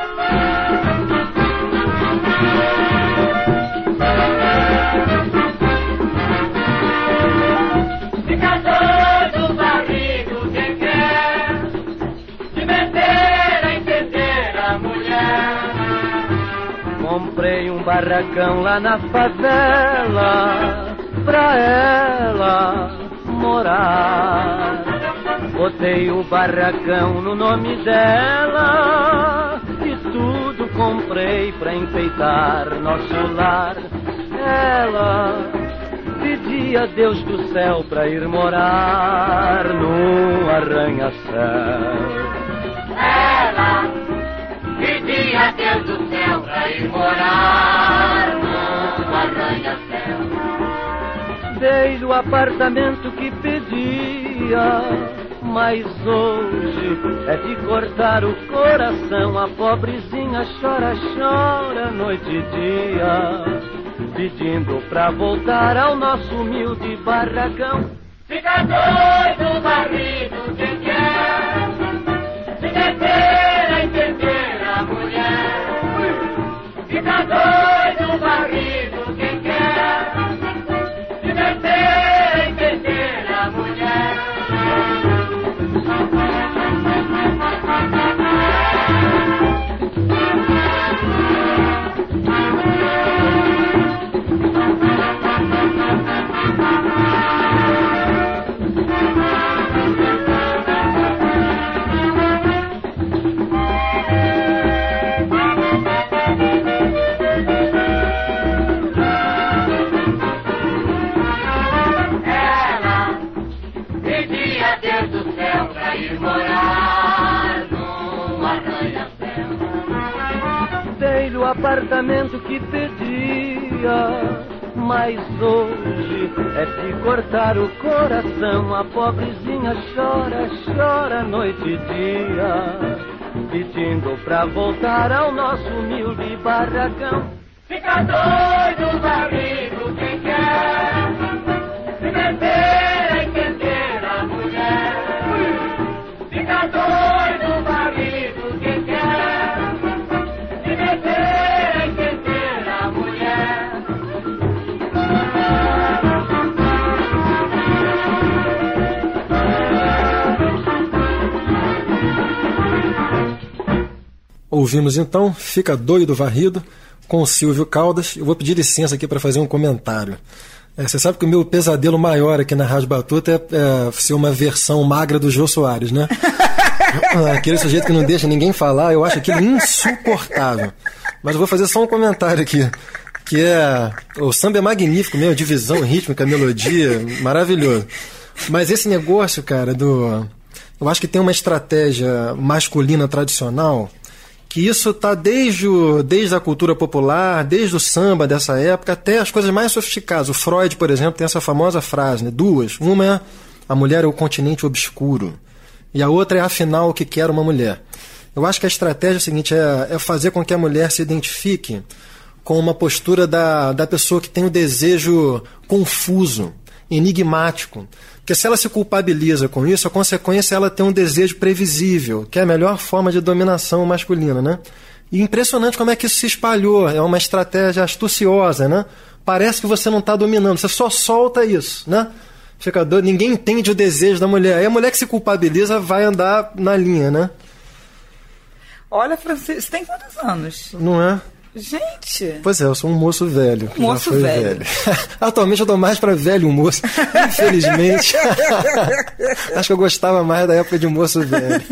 Fica doido, varrido, quem quer se meter a entender a mulher. Comprei um barracão lá na favela pra ela morar. Botei o barracão no nome dela e tudo comprei pra enfeitar nosso lar. Ela pedia a Deus do céu pra ir morar num arranha-céu. Ela pedia a Deus do céu pra ir morar num arranha-céu. Dei-lhe o apartamento que pedia, mas hoje é de cortar o coração. A pobrezinha chora, chora noite e dia, pedindo pra voltar ao nosso humilde barracão. Fica doido, varrido, quem quer se meter a entender a mulher. Fica doido, varrido, quem quer se meter a entender a mulher. Dei-lhe o apartamento que pedia, mas hoje é de cortar o coração. A pobrezinha chora, chora noite e dia, pedindo pra voltar ao nosso humilde barracão. Fica doido, varrido, quem quer se meter a entender a mulher. Fica doido, varrido, quem quer se meter a entender a mulher. Ouvimos então Fica Doido Varrido com o Silvio Caldas. Eu vou pedir licença aqui para fazer um comentário. É, você sabe que o meu pesadelo maior aqui na Rádio Batuta é, é ser uma versão magra do Jô Soares, né? Aquele sujeito que não deixa ninguém falar, eu acho aquilo insuportável. Mas eu vou fazer só um comentário aqui, que é... O samba é magnífico mesmo, divisão rítmica, melodia, maravilhoso. Mas esse negócio, cara, do... Eu acho que tem uma estratégia masculina tradicional, que isso está desde, o, desde a cultura popular, desde o samba dessa época, até as coisas mais sofisticadas. O Freud, por exemplo, tem essa famosa frase, né? Duas. Uma é a mulher é o continente obscuro, e a outra é afinal o que quer uma mulher. Eu acho que a estratégia é a seguinte, é, é fazer com que a mulher se identifique com uma postura da, da pessoa que tem o desejo confuso. enigmático. Porque se ela se culpabiliza com isso, a consequência é ela ter um desejo previsível, que é a melhor forma de dominação masculina, né? E impressionante como é que isso se espalhou. É uma estratégia astuciosa, né? Parece que você não está dominando, você só solta isso, né? Fica doido, ninguém entende o desejo da mulher. Aí a mulher que se culpabiliza vai andar na linha, né? Olha, Francisco, você tem quantos anos? Não é? Gente! Pois é, eu sou um moço velho. Um moço velho. velho. Atualmente eu tô mais pra velho moço, infelizmente. Acho que eu gostava mais da época de moço velho.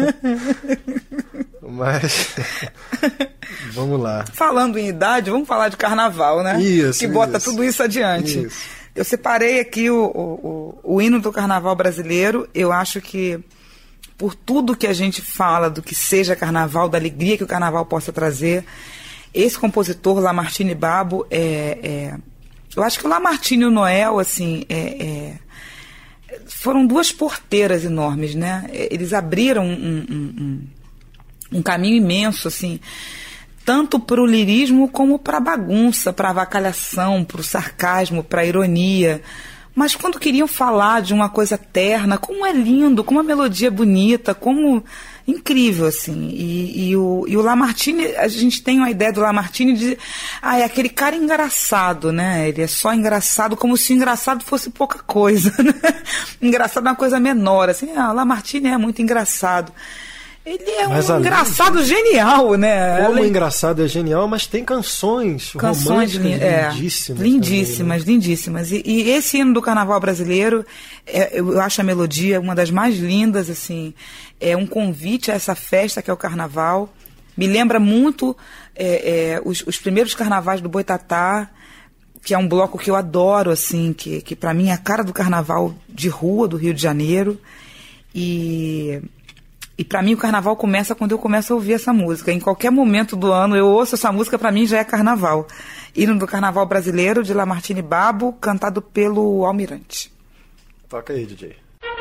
Mas... vamos lá. Falando em idade, vamos falar de carnaval, né? Isso, que bota isso. tudo isso adiante. Isso. Eu separei aqui o, o, o, o hino do carnaval brasileiro. Eu acho que, por tudo que a gente fala do que seja carnaval, da alegria que o carnaval possa trazer, esse compositor, Lamartine Babo, é, é, eu acho que o Lamartine e o Noel, assim, é, é, foram duas porteiras enormes, né? Eles abriram um, um, um, um caminho imenso, assim, tanto para o lirismo como para a bagunça, para a avacalhação, para o sarcasmo, para a ironia. Mas quando queriam falar de uma coisa terna, como é lindo, como a melodia é bonita, como... incrível, assim. E, e, o, e o Lamartine, a gente tem uma ideia do Lamartine de... Ah, é aquele cara engraçado, né? Ele é só engraçado, como se o engraçado fosse pouca coisa, né? Engraçado é uma coisa menor, assim. Ah, o Lamartine é muito engraçado. Ele é mas um engraçado disso, genial, né? Como Além... engraçado é genial, mas tem canções, canções românticas é, lindíssimas. Lindíssimas, também, né? lindíssimas. E, e esse hino do carnaval brasileiro, é, eu acho a melodia uma das mais lindas, assim. É um convite a essa festa que é o carnaval. Me lembra muito é, é, os, os primeiros carnavais do Boitatá, que é um bloco que eu adoro, assim, que, que para mim é a cara do carnaval de rua do Rio de Janeiro. E... E para mim o carnaval começa quando eu começo a ouvir essa música. Em qualquer momento do ano eu ouço essa música, para mim já é carnaval. Hino do Carnaval Brasileiro, de Lamartine Babo, cantado pelo Almirante. Toca aí, D J.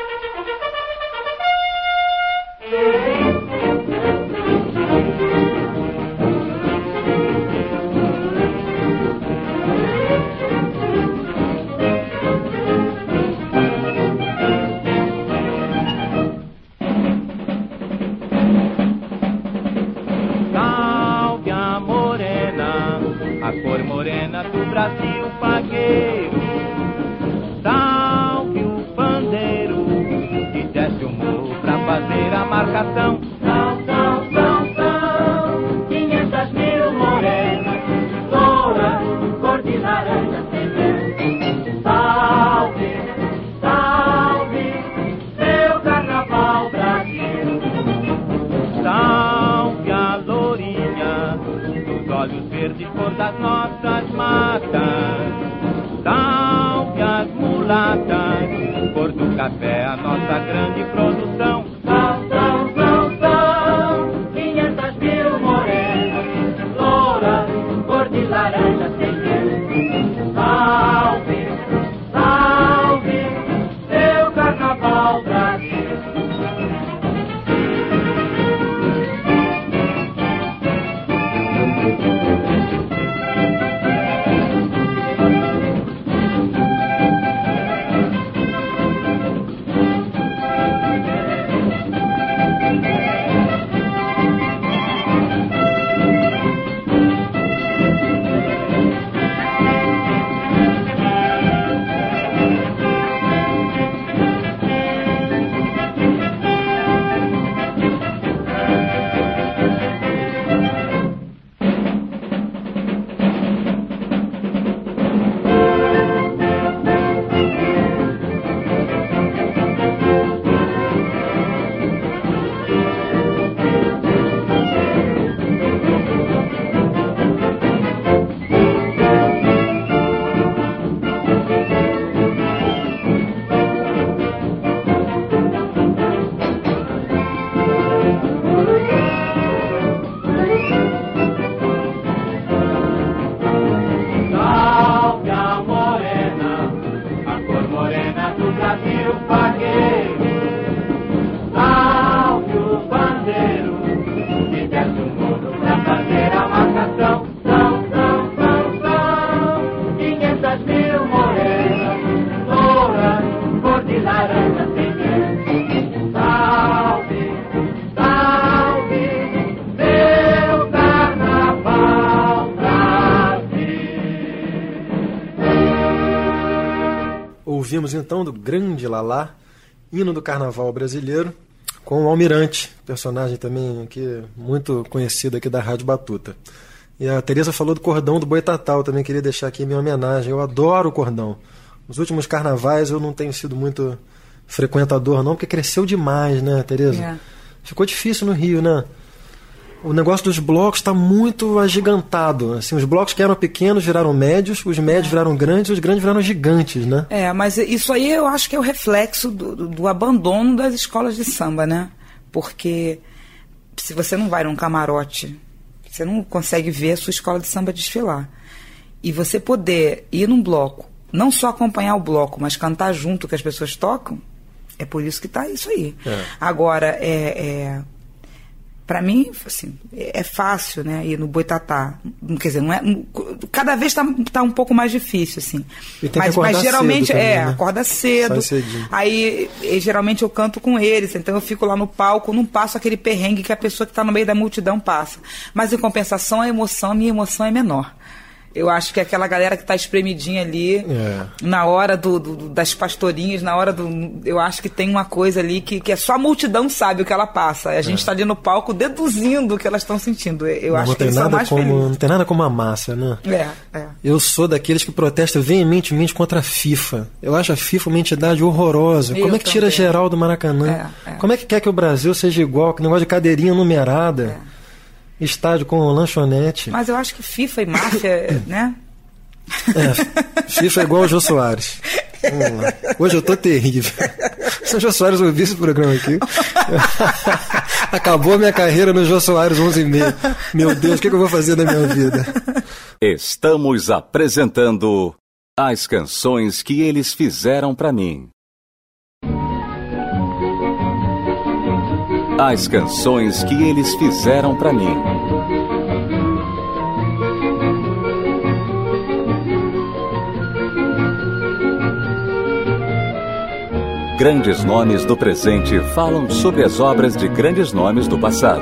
Brasil pagueiro, salve o pandeiro que desce o morro pra fazer a marcação. São, são, são, são quinhentas mil morenas, louras, cor de laranja sem salve, salve, meu carnaval Brasil. Salve a lourinha dos olhos verdes cor das nossas matas. Salve as mulatas, cor do café, a nossa grande produção. São, são, são, são quinhentas mil morenas, louras, cor de laranja sem ver. Salve, salve, meu carnaval Brasil. ouvimos então do grande Lalá, hino do carnaval brasileiro, com o Almirante, personagem também aqui, muito conhecido aqui da Rádio Batuta. E a Tereza falou do cordão do Boitatá, eu também queria deixar aqui minha homenagem. Eu adoro o cordão. Nos últimos carnavais eu não tenho sido muito frequentador não, porque cresceu demais, né, Tereza? É. Ficou difícil no Rio, né? O negócio dos blocos está muito agigantado. Assim, os blocos que eram pequenos viraram médios, os médios é. viraram grandes, os grandes viraram gigantes, né? É, mas isso aí eu acho que é o reflexo do, do, do abandono das escolas de samba, né? Porque se você não vai num camarote, você não consegue ver a sua escola de samba desfilar. E você poder ir num bloco, não só acompanhar o bloco, mas cantar junto que as pessoas tocam, é por isso que tá isso aí. É. Agora, é... é para mim, assim, é fácil, né, ir no Boitatá. Quer dizer, não é, cada vez está tá um pouco mais difícil, assim. E tem mas, que mas geralmente, cedo também, é, né? acorda cedo. Aí, e, geralmente eu canto com eles, então eu fico lá no palco, não passo aquele perrengue que a pessoa que está no meio da multidão passa. Mas, em compensação, a emoção, a minha emoção é menor. Eu acho que aquela galera que está espremidinha ali, é. na hora do, do, das pastorinhas, na hora do... Eu acho que tem uma coisa ali que, que é só a multidão sabe o que ela passa. A gente está é. ali no palco deduzindo o que elas estão sentindo. Eu não, acho não que eles nada são mais como, felizes. Não tem nada como a massa, né? É, é. Eu sou daqueles que protestam veementemente contra a FIFA. Eu acho a FIFA uma entidade horrorosa. Eu como é que tira também. geral do Maracanã? É, é. Como é que quer que o Brasil seja igual? Que negócio de cadeirinha numerada. É. Estádio com lanchonete. Mas eu acho que FIFA e máfia, né? É, FIFA é igual o Jô Soares. Vamos lá. Hoje eu tô terrível. Se o Jô Soares ouvir esse programa aqui, acabou a minha carreira no Jô Soares onze e meia. Meu Deus, o que, que eu vou fazer da minha vida? Estamos apresentando as canções que eles fizeram pra mim. As canções que eles fizeram pra mim. Grandes nomes do presente falam sobre as obras de grandes nomes do passado.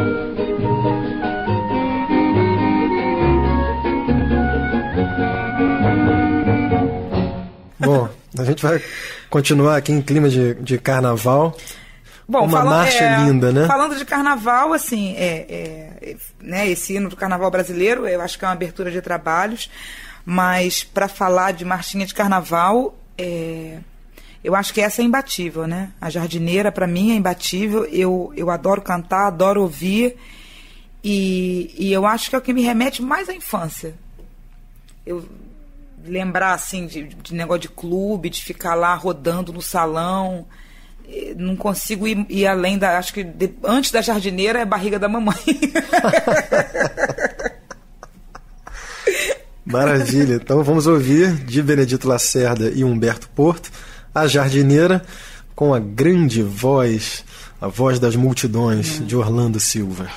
Bom, a gente vai continuar aqui em clima de, de carnaval. Bom, uma falando, marcha é, linda, né? Falando de carnaval, assim, é, é, né, esse hino do carnaval brasileiro, eu acho que é uma abertura de trabalhos, mas para falar de marchinha de carnaval, é, eu acho que essa é imbatível, né? A Jardineira, para mim, é imbatível. Eu, eu adoro cantar, adoro ouvir. E, e eu acho que é o que me remete mais à infância. Eu lembrar, assim, de, de negócio de clube, de ficar lá rodando no salão. Não consigo ir, ir além da... Acho que de, antes da Jardineira é barriga da mamãe. Maravilha. Então vamos ouvir de Benedito Lacerda e Humberto Porto A Jardineira, com a grande voz, a voz das multidões, de Orlando Silva.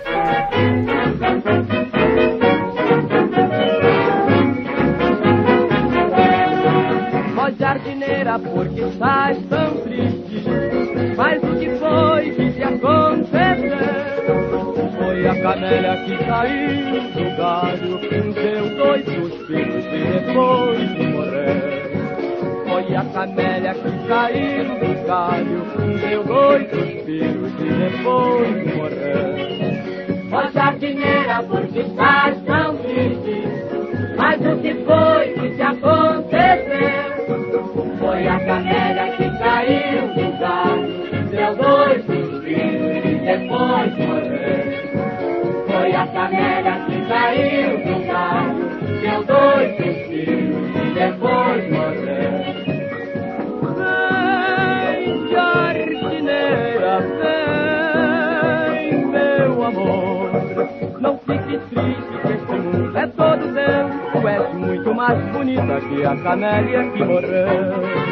Ó jardineira, porque estás tão triste? Mas o que foi que te aconteceu? Foi a camélia que caiu do galho, deu dois suspiros e depois morreu. Foi a camélia que caiu do galho, deu dois suspiros e depois morreu. Ó jardineira, porque estás tão triste? Mas o que foi que te aconteceu? Foi a camélia que caiu do galho, deu dois suspiros e depois morreu. Foi a camélia que caiu do galho, deu dois suspiros e depois morreu. Jardineira, vem, meu amor, não fique triste, que este mundo é todo teu. Tu és muito mais bonita que a camélia que morreu.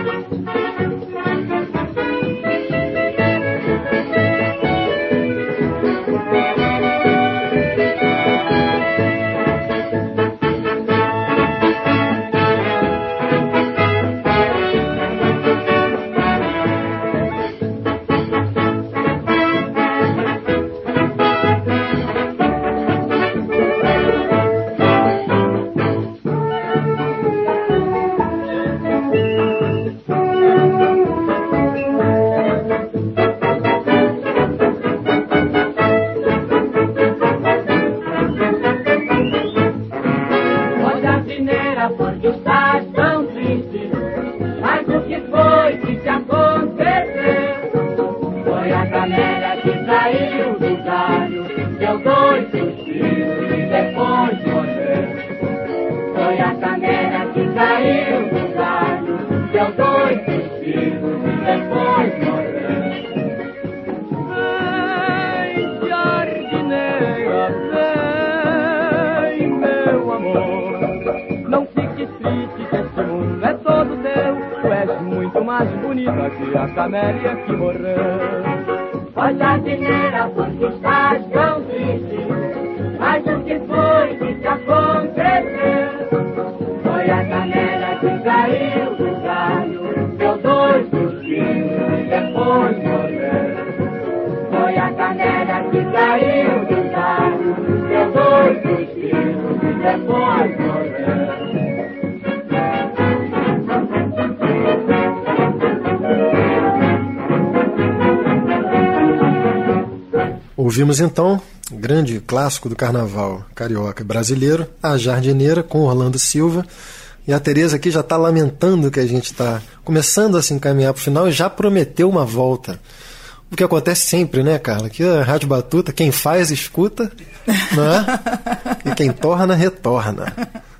jardineira, porque estás tão triste. Mas o que foi que te aconteceu? Foi a camélia que caiu do galho, deu dois suspiros e depois morreu. Foi a camélia que caiu do galho, deu dois suspiros e depois morreu. Vem, jardineira, vem, meu amor. Não fiques triste que esse mundo é todo teu. Tu és muito mais bonita que a camélia que morreu. Ó jardineira, porque estás tão triste. Mas o que foi que te aconteceu? Foi a camélia que caiu do galho, deu dois suspiros e depois morreu. Foi a camélia que caiu do galho, deu dois suspiros e depois morreu. Ouvimos então, grande clássico do carnaval carioca brasileiro, A Jardineira, com Orlando Silva. E a Tereza aqui já está lamentando que a gente está começando a se encaminhar para o final e já prometeu uma volta. O que acontece sempre, né, Carla? Aqui a Rádio Batuta, quem faz, escuta, né? E quem torna, retorna.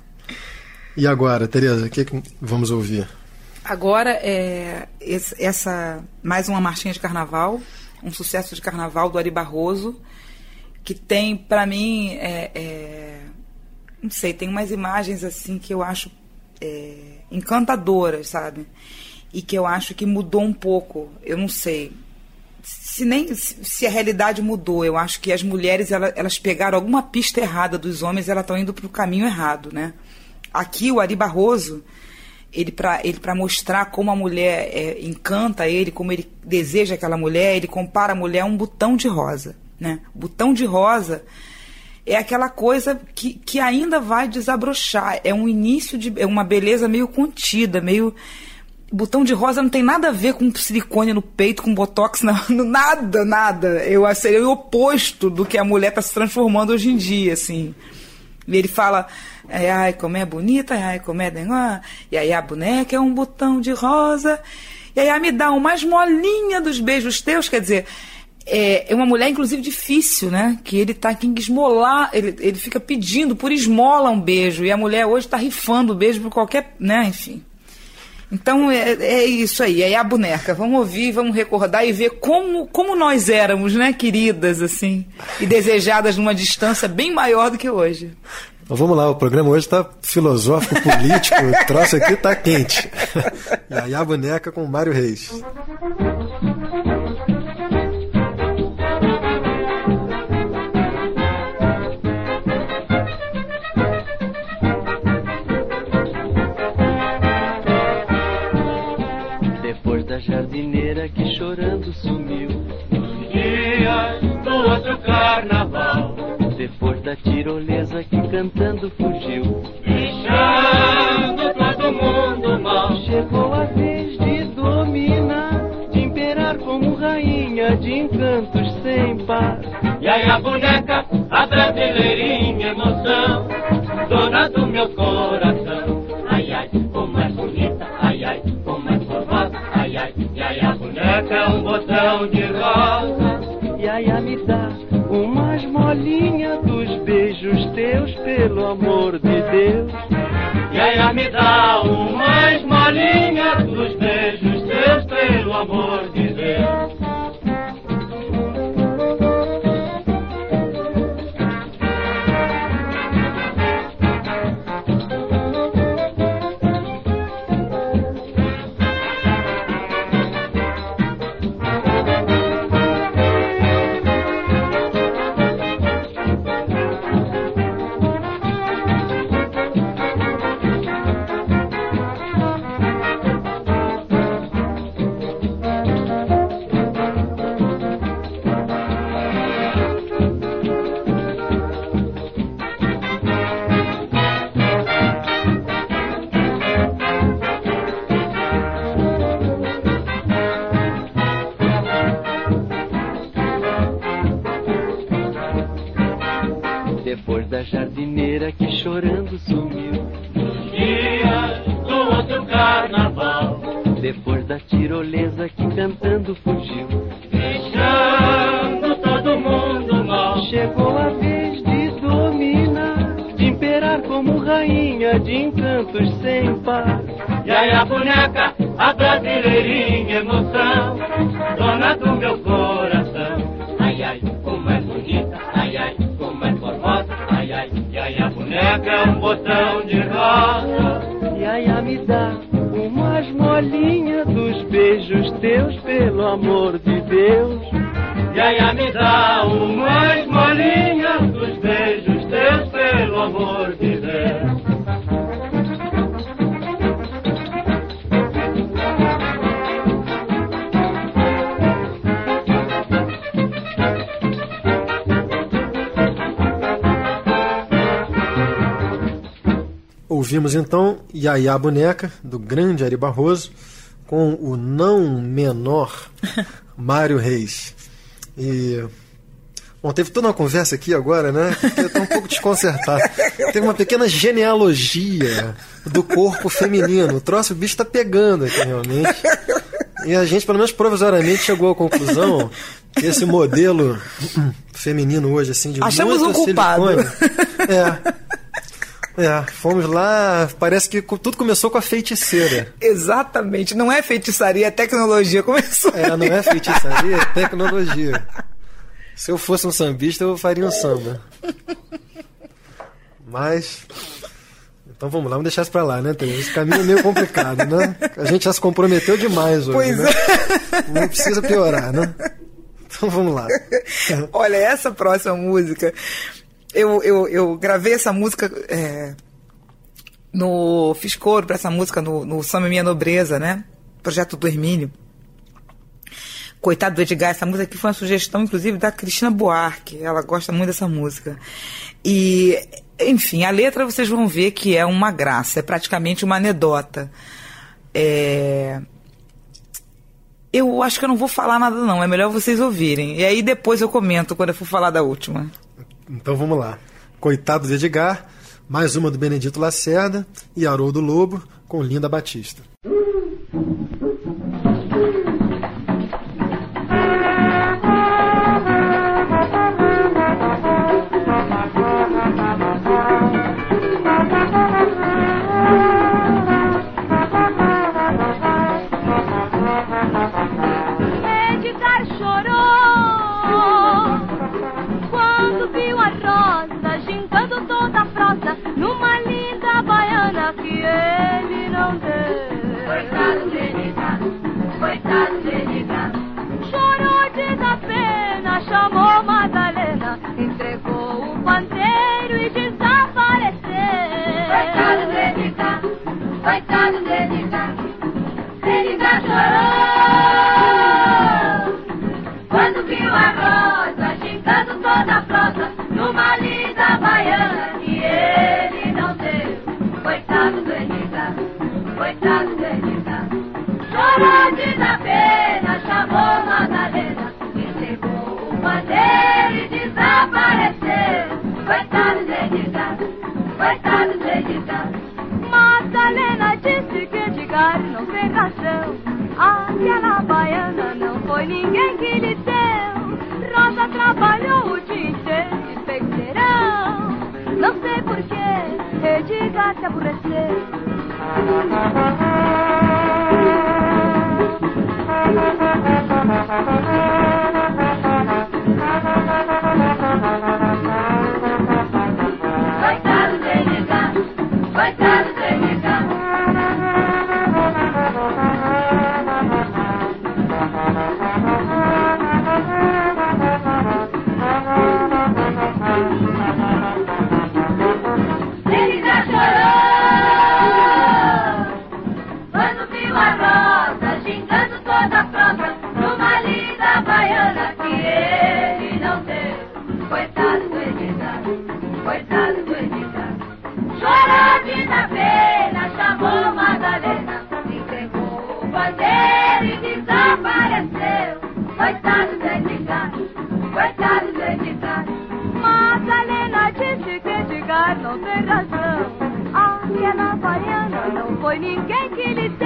E agora, Tereza, o que, que vamos ouvir? Agora, é, essa mais uma marchinha de carnaval, um sucesso de carnaval do Ari Barroso, que tem, para mim, é, é, não sei, tem umas imagens assim que eu acho é, encantadoras, sabe? E que eu acho que mudou um pouco, eu não sei, se nem se a realidade mudou, eu acho que as mulheres elas, elas pegaram alguma pista errada dos homens, elas estão indo para o caminho errado, né? Aqui o Ari Barroso, ele para ele para mostrar como a mulher é, encanta ele, como ele deseja aquela mulher, ele compara a mulher a um botão de rosa, né? Botão de rosa é aquela coisa que, que ainda vai desabrochar, é um início de é uma beleza meio contida, meio botão de rosa não tem nada a ver com silicone no peito, com botox, não, nada, nada. Eu seria o oposto do que a mulher está se transformando hoje em dia, assim. E ele fala, ai, como é bonita, ai, como é dengoa, e aí a boneca é um botão de rosa, e aí me dá uma esmolinha dos beijos teus, quer dizer, é, é uma mulher, inclusive, difícil, né? Que ele tá aqui em esmolar, ele, ele fica pedindo por esmola um beijo, e a mulher hoje está rifando o beijo por qualquer, né, enfim. Então é, é isso aí, é a boneca. Vamos ouvir, vamos recordar e ver como, como nós éramos, né, queridas, assim, e desejadas numa distância bem maior do que hoje. Então, vamos lá, o programa hoje está filosófico, político, o troço aqui está quente. E aí a boneca com o Mário Reis. Jardineira que chorando sumiu nos dias do outro carnaval, depois da tirolesa que cantando fugiu, deixando todo mundo mal. Chegou a vez de dominar, de imperar como rainha de encantos sem par. E aí a boneca, a brasileirinha emoção, dona do meu coração. Ai, ai, como é bonita, ai, ai, como é formosa, ai, ai, e aí a boneca é um botão de rosa. E aí me dá uma esmolinha dos beijos teus, pelo amor de Deus. E aí me dá uma esmolinha dos beijos teus, pelo amor de Deus. Depois da jardineira que chorando sumiu, nos dias carnaval. Depois da tirolesa que cantando fugiu, deixando todo mundo mal. Chegou a vez de dominar, de imperar como rainha de encantos sem par. E aí a boneca, a brasileirinha emoção, dona do meu coração. Ai, ai, como é bonita, ai, ai, como é formosa. Ai, ai, e aí a boneca é um botão de rosa. E aí a me dá umas molinhas dos beijos teus, pelo amor de Deus. E aí me dá umas molinhas dos beijos teus, pelo amor de Deus. Ouvimos então Yaya Boneca, do grande Ari Barroso, com o não menor Mário Reis. E... Bom, teve toda uma conversa aqui agora, né? Eu estou um pouco desconcertado. Tem uma pequena genealogia do corpo feminino. O troço, o bicho está pegando aqui, realmente. E a gente, pelo menos provisoriamente, chegou à conclusão que esse modelo feminino hoje, assim, de achamos muito um culpado. Silicone, é... É, fomos lá, parece que tudo começou com a feiticeira. Exatamente, não é feitiçaria, é tecnologia. Começou. É, não é feitiçaria, é tecnologia. Se eu fosse um sambista, eu faria um samba. Mas... Então vamos lá, vamos deixar isso pra lá, né, Tereza? Esse caminho é meio complicado, né? A gente já se comprometeu demais hoje, pois né? É. Não precisa piorar, né? Então vamos lá. Olha, essa próxima música... Eu, eu, eu gravei essa música, é, no, fiz coro para essa música no, no Samba Minha Nobreza, né? Projeto do Hermínio. Coitado do Edgar, essa música aqui foi uma sugestão, inclusive, da Cristina Buarque. Ela gosta muito dessa música. E, enfim, a letra vocês vão ver que é uma graça, é praticamente uma anedota. É... Eu acho que eu não vou falar nada, não. É melhor vocês ouvirem. E aí depois eu comento quando eu for falar da última. Então vamos lá. Coitado de Edgar, mais uma do Benedito Lacerda e Haroldo Lobo com Linda Batista. Edgar chorou quando viu a rosa gincando toda a frota numa linda baiana que ele não deu. Coitado de Edgar, coitado de Edgar. Chorou de dar pena, chamou Madalena, entregou o pandeiro e desapareceu. Coitado de Edgar, coitado de Edgar. Edgar chorou quando viu a rosa gincando toda a frota numa linda baiana que ele não deu. Coitado do Edgar, coitado do Edgar. Chorou de dar pena, chamou Madalena, entregou o pandeiro e desapareceu. Coitado do Edgar, coitado do Edgar. Madalena disse que Edgar não tem razão. Aquela baiana não foi ninguém que lhe deu. Rosa trabalhou o dia inteiro de feiticeirão. Não sei porquê, Edgar se aborreceu. Coitado de Edgar, coitado de Edgar. Ele já chorou quando viu a rosa gingando toda a frota numa linda baiana que ele não deu. Coitado do Edgar, coitado do Edgar. Chorou de dar pena, chamou Madalena, entregou o bandeiro e desapareceu. Coitado do Edgar, coitado do Edgar. Madalena disse que Edgar não tem razão. Aquela baiana não foi ninguém que lhe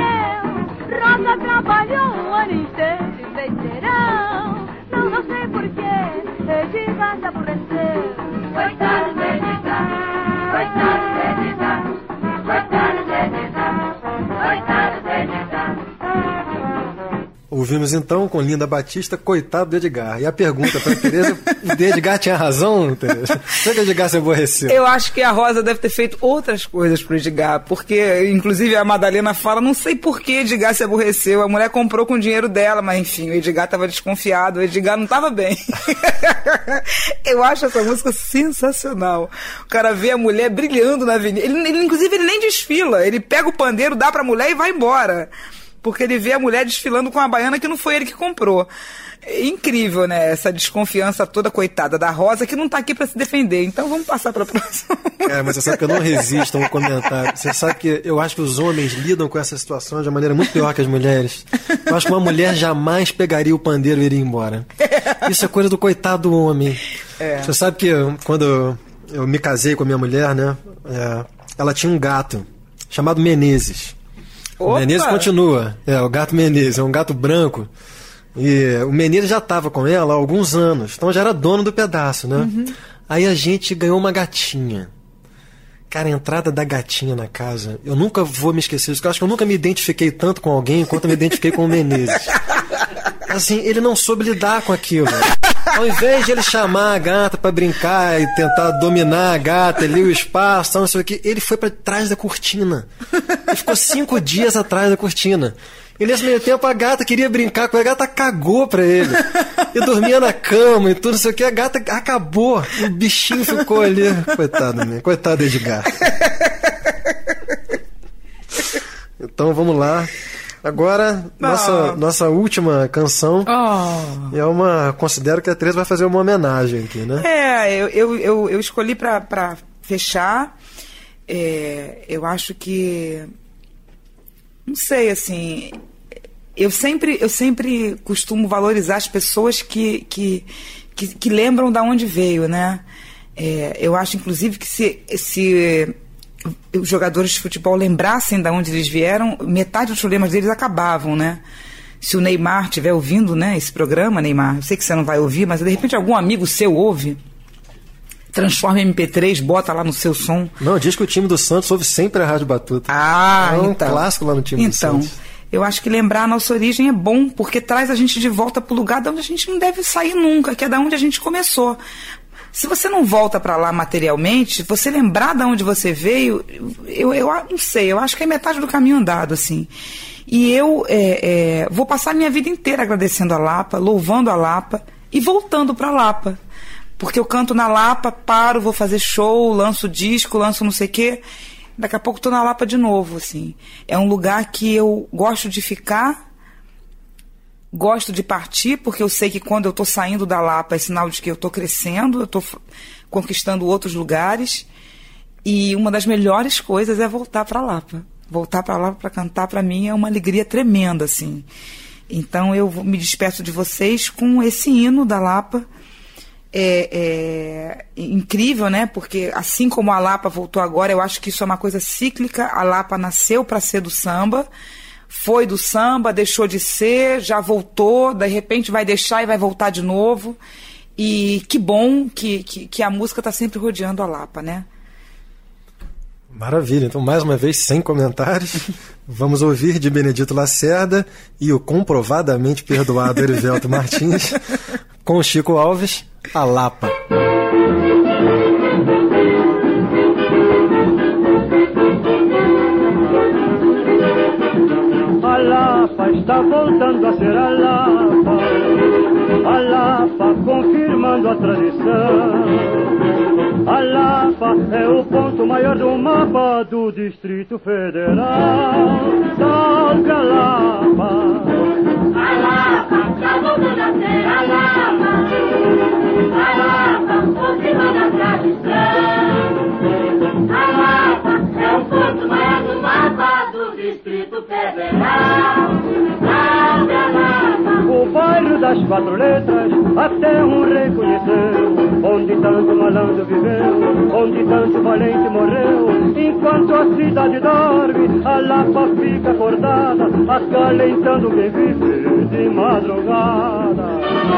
Ela trabalhou um ano inteiro e fez verão. Não, não sei porquê, Edgar se aborreceu. Coitado do Edgar, coitado do Edgar, coitado do Edgar, coitado do Edgar. Ouvimos então com Linda Batista, coitado do Edgar. E a pergunta para a Tereza, o Edgar tinha razão, Tereza? Por que o Edgar se aborreceu? Eu acho que a Rosa deve ter feito outras coisas pro Edgar, porque inclusive a Madalena fala, não sei por que Edgar se aborreceu, a mulher comprou com o dinheiro dela, mas enfim, o Edgar estava desconfiado, o Edgar não estava bem. Eu acho essa música sensacional. O cara vê a mulher brilhando na avenida, ele, ele, inclusive ele nem desfila, ele pega o pandeiro, dá pra mulher e vai embora. Porque ele vê a mulher desfilando com a baiana que não foi ele que comprou. É incrível, né? Essa desconfiança toda, coitada da Rosa, que não tá aqui pra se defender. Então vamos passar pra próxima. É, mas você sabe que eu não resisto a um comentário. Você sabe que eu acho que os homens lidam com essa situação de uma maneira muito pior que as mulheres. Eu acho que uma mulher jamais pegaria o pandeiro e iria embora. Isso é coisa do coitado do homem. É. Você sabe que quando eu me casei com a minha mulher, né? É, ela tinha um gato chamado Menezes. O Menezes continua, é, o gato Menezes, é um gato branco. E o Menezes já estava com ela há alguns anos, então já era dono do pedaço, né? Uhum. Aí a gente ganhou uma gatinha. Cara, a entrada da gatinha na casa, eu nunca vou me esquecer disso, porque eu acho que eu nunca me identifiquei tanto com alguém quanto eu me identifiquei com o Menezes. Assim, ele não soube lidar com aquilo. Ao invés de ele chamar a gata pra brincar e tentar dominar a gata ali, o espaço, não sei o que, ele foi pra trás da cortina. Ele ficou cinco dias atrás da cortina. E nesse meio tempo a gata queria brincar com ele, a gata cagou pra ele. E dormia na cama e tudo, não sei o que, a gata acabou. O bichinho ficou ali. Coitado, né? Coitado do Edgar. Então vamos lá. Agora, oh. nossa, nossa última canção oh. é uma... Considero que a Tereza vai fazer uma homenagem aqui, né? É, eu, eu, eu, eu escolhi pra, pra fechar. É, eu acho que... Não sei, assim... Eu sempre, eu sempre costumo valorizar as pessoas que, que, que, que lembram de onde veio, né? É, eu acho, inclusive, que se... se os jogadores de futebol lembrassem de onde eles vieram, metade dos problemas deles acabavam, né? Se o Neymar estiver ouvindo, né, esse programa, Neymar, eu sei que você não vai ouvir, mas de repente algum amigo seu ouve, transforma em M P três, bota lá no seu som. Não, diz que o time do Santos ouve sempre a Rádio Batuta. Ah, é um então. clássico lá no time então, do Santos. Eu acho que lembrar a nossa origem é bom, porque traz a gente de volta para o lugar de onde a gente não deve sair nunca, que é da onde a gente começou. Se você não volta para lá materialmente, você lembrar de onde você veio, eu, eu não sei, eu acho que é metade do caminho andado, assim. E eu é, é, vou passar a minha vida inteira agradecendo a Lapa, louvando a Lapa e voltando para a Lapa. Porque eu canto na Lapa, paro, vou fazer show, lanço disco, lanço não sei o quê. Daqui a pouco estou na Lapa de novo, assim. É um lugar que eu gosto de ficar... Gosto de partir, porque eu sei que quando eu estou saindo da Lapa é sinal de que eu estou crescendo, eu estou f- conquistando outros lugares. E uma das melhores coisas é voltar para a Lapa. Voltar para a Lapa para cantar, para mim, é uma alegria tremenda, assim. Então, eu me despeço de vocês com esse hino da Lapa. É, é incrível, né? Porque assim como a Lapa voltou agora, eu acho que isso é uma coisa cíclica. A Lapa nasceu para ser do samba. Foi do samba, deixou de ser, já voltou, de repente vai deixar e vai voltar de novo. E que bom que, que, que a música está sempre rodeando a Lapa, né? Maravilha, então mais uma vez, sem comentários, vamos ouvir de Benedito Lacerda e o comprovadamente perdoado Erivelto Martins, com o Chico Alves, a Lapa. A Lapa está voltando a ser a Lapa, a Lapa confirmando a tradição. A Lapa é o ponto maior do mapa do Distrito Federal. Salve a Lapa! A Lapa está voltando a ser a Lapa, a Lapa confirmando a tradição. A Lapa é o ponto maior do mapa do Distrito Federal. Salve a Lapa! O bairro das quatro letras até um rei conheceu, onde tanto malandro viveu, onde tanto valente morreu, enquanto a a cidade dorme, a Lapa fica acordada, acalentando quem vive de madrugada.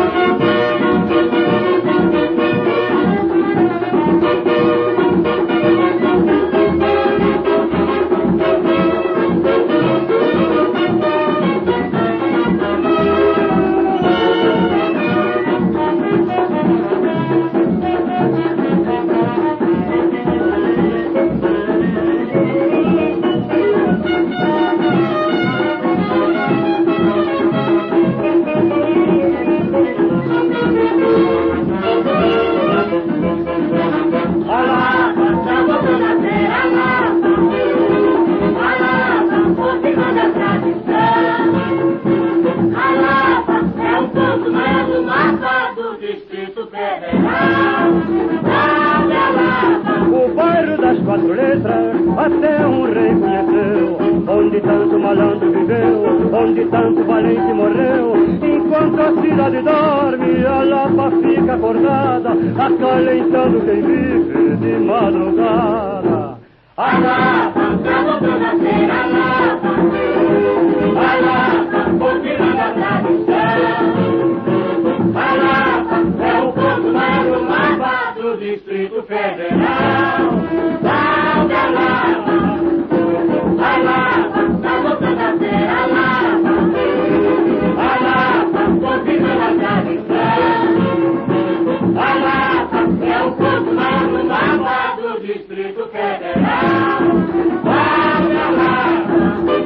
O bairro das quatro letras, até um rei conheceu, onde tanto malandro viveu, onde tanto valente morreu. Enquanto a cidade dorme, a Lapa fica acordada, acalentando quem vive de madrugada. A Lapa, tá voltando a ser a Lapa, a Lapa, continuando a tradição. A Lapa é o ponto mais do mapa do Distrito Federal. Salve a Lapa, a Lapa, tá voltando a ser a Lapa, a Lapa, continuando a tradição. A Lapa é o ponto mais do mapa do Distrito Federal. Salve a Lapa.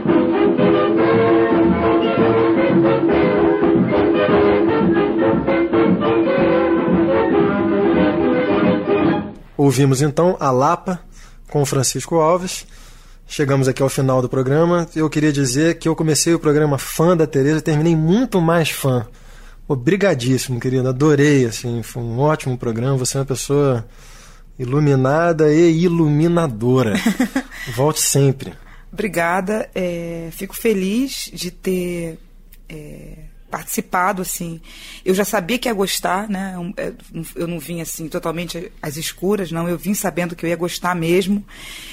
Ouvimos então a Lapa com o Francisco Alves. Chegamos aqui ao final do programa. Eu queria dizer que eu comecei o programa fã da Tereza e terminei muito mais fã. Obrigadíssimo, querido. Adorei, assim, foi um ótimo programa. Você é uma pessoa iluminada e iluminadora. Volte sempre. Obrigada. É, fico feliz de ter é, participado, assim. Eu já sabia que ia gostar, né? Eu não vim, assim, totalmente às escuras, não. Eu vim sabendo que eu ia gostar mesmo.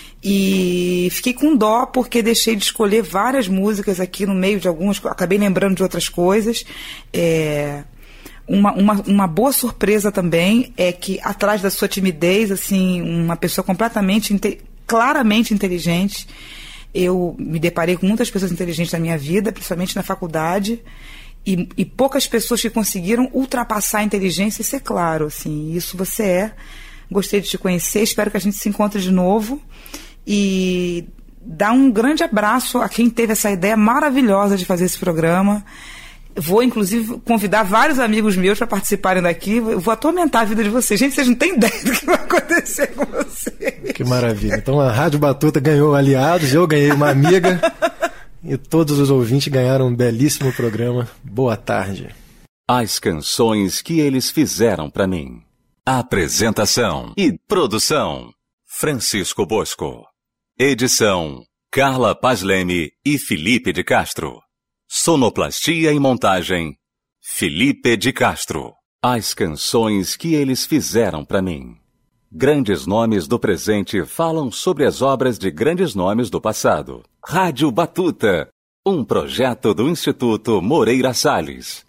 E fiquei com dó porque deixei de escolher várias músicas aqui no meio de algumas, acabei lembrando de outras coisas. É, uma, uma, uma boa surpresa também é que atrás da sua timidez, assim, uma pessoa completamente, inte- claramente inteligente. Eu me deparei com muitas pessoas inteligentes na minha vida, principalmente na faculdade, e, e poucas pessoas que conseguiram ultrapassar a inteligência e ser claro, assim, isso você é. Gostei de te conhecer, espero que a gente se encontre de novo. E dar um grande abraço a quem teve essa ideia maravilhosa de fazer esse programa. Vou, inclusive, convidar vários amigos meus para participarem daqui. Eu vou atormentar a vida de vocês. Gente, vocês não têm ideia do que vai acontecer com vocês. Que maravilha. Então a Rádio Batuta ganhou aliados, eu ganhei uma amiga e todos os ouvintes ganharam um belíssimo programa. Boa tarde. As canções que eles fizeram para mim. Apresentação e produção: Francisco Bosco. Edição: Carla Paz Leme e Felipe de Castro. Sonoplastia e montagem: Felipe de Castro. As canções que eles fizeram para mim. Grandes nomes do presente falam sobre as obras de grandes nomes do passado. Rádio Batuta, um projeto do Instituto Moreira Salles.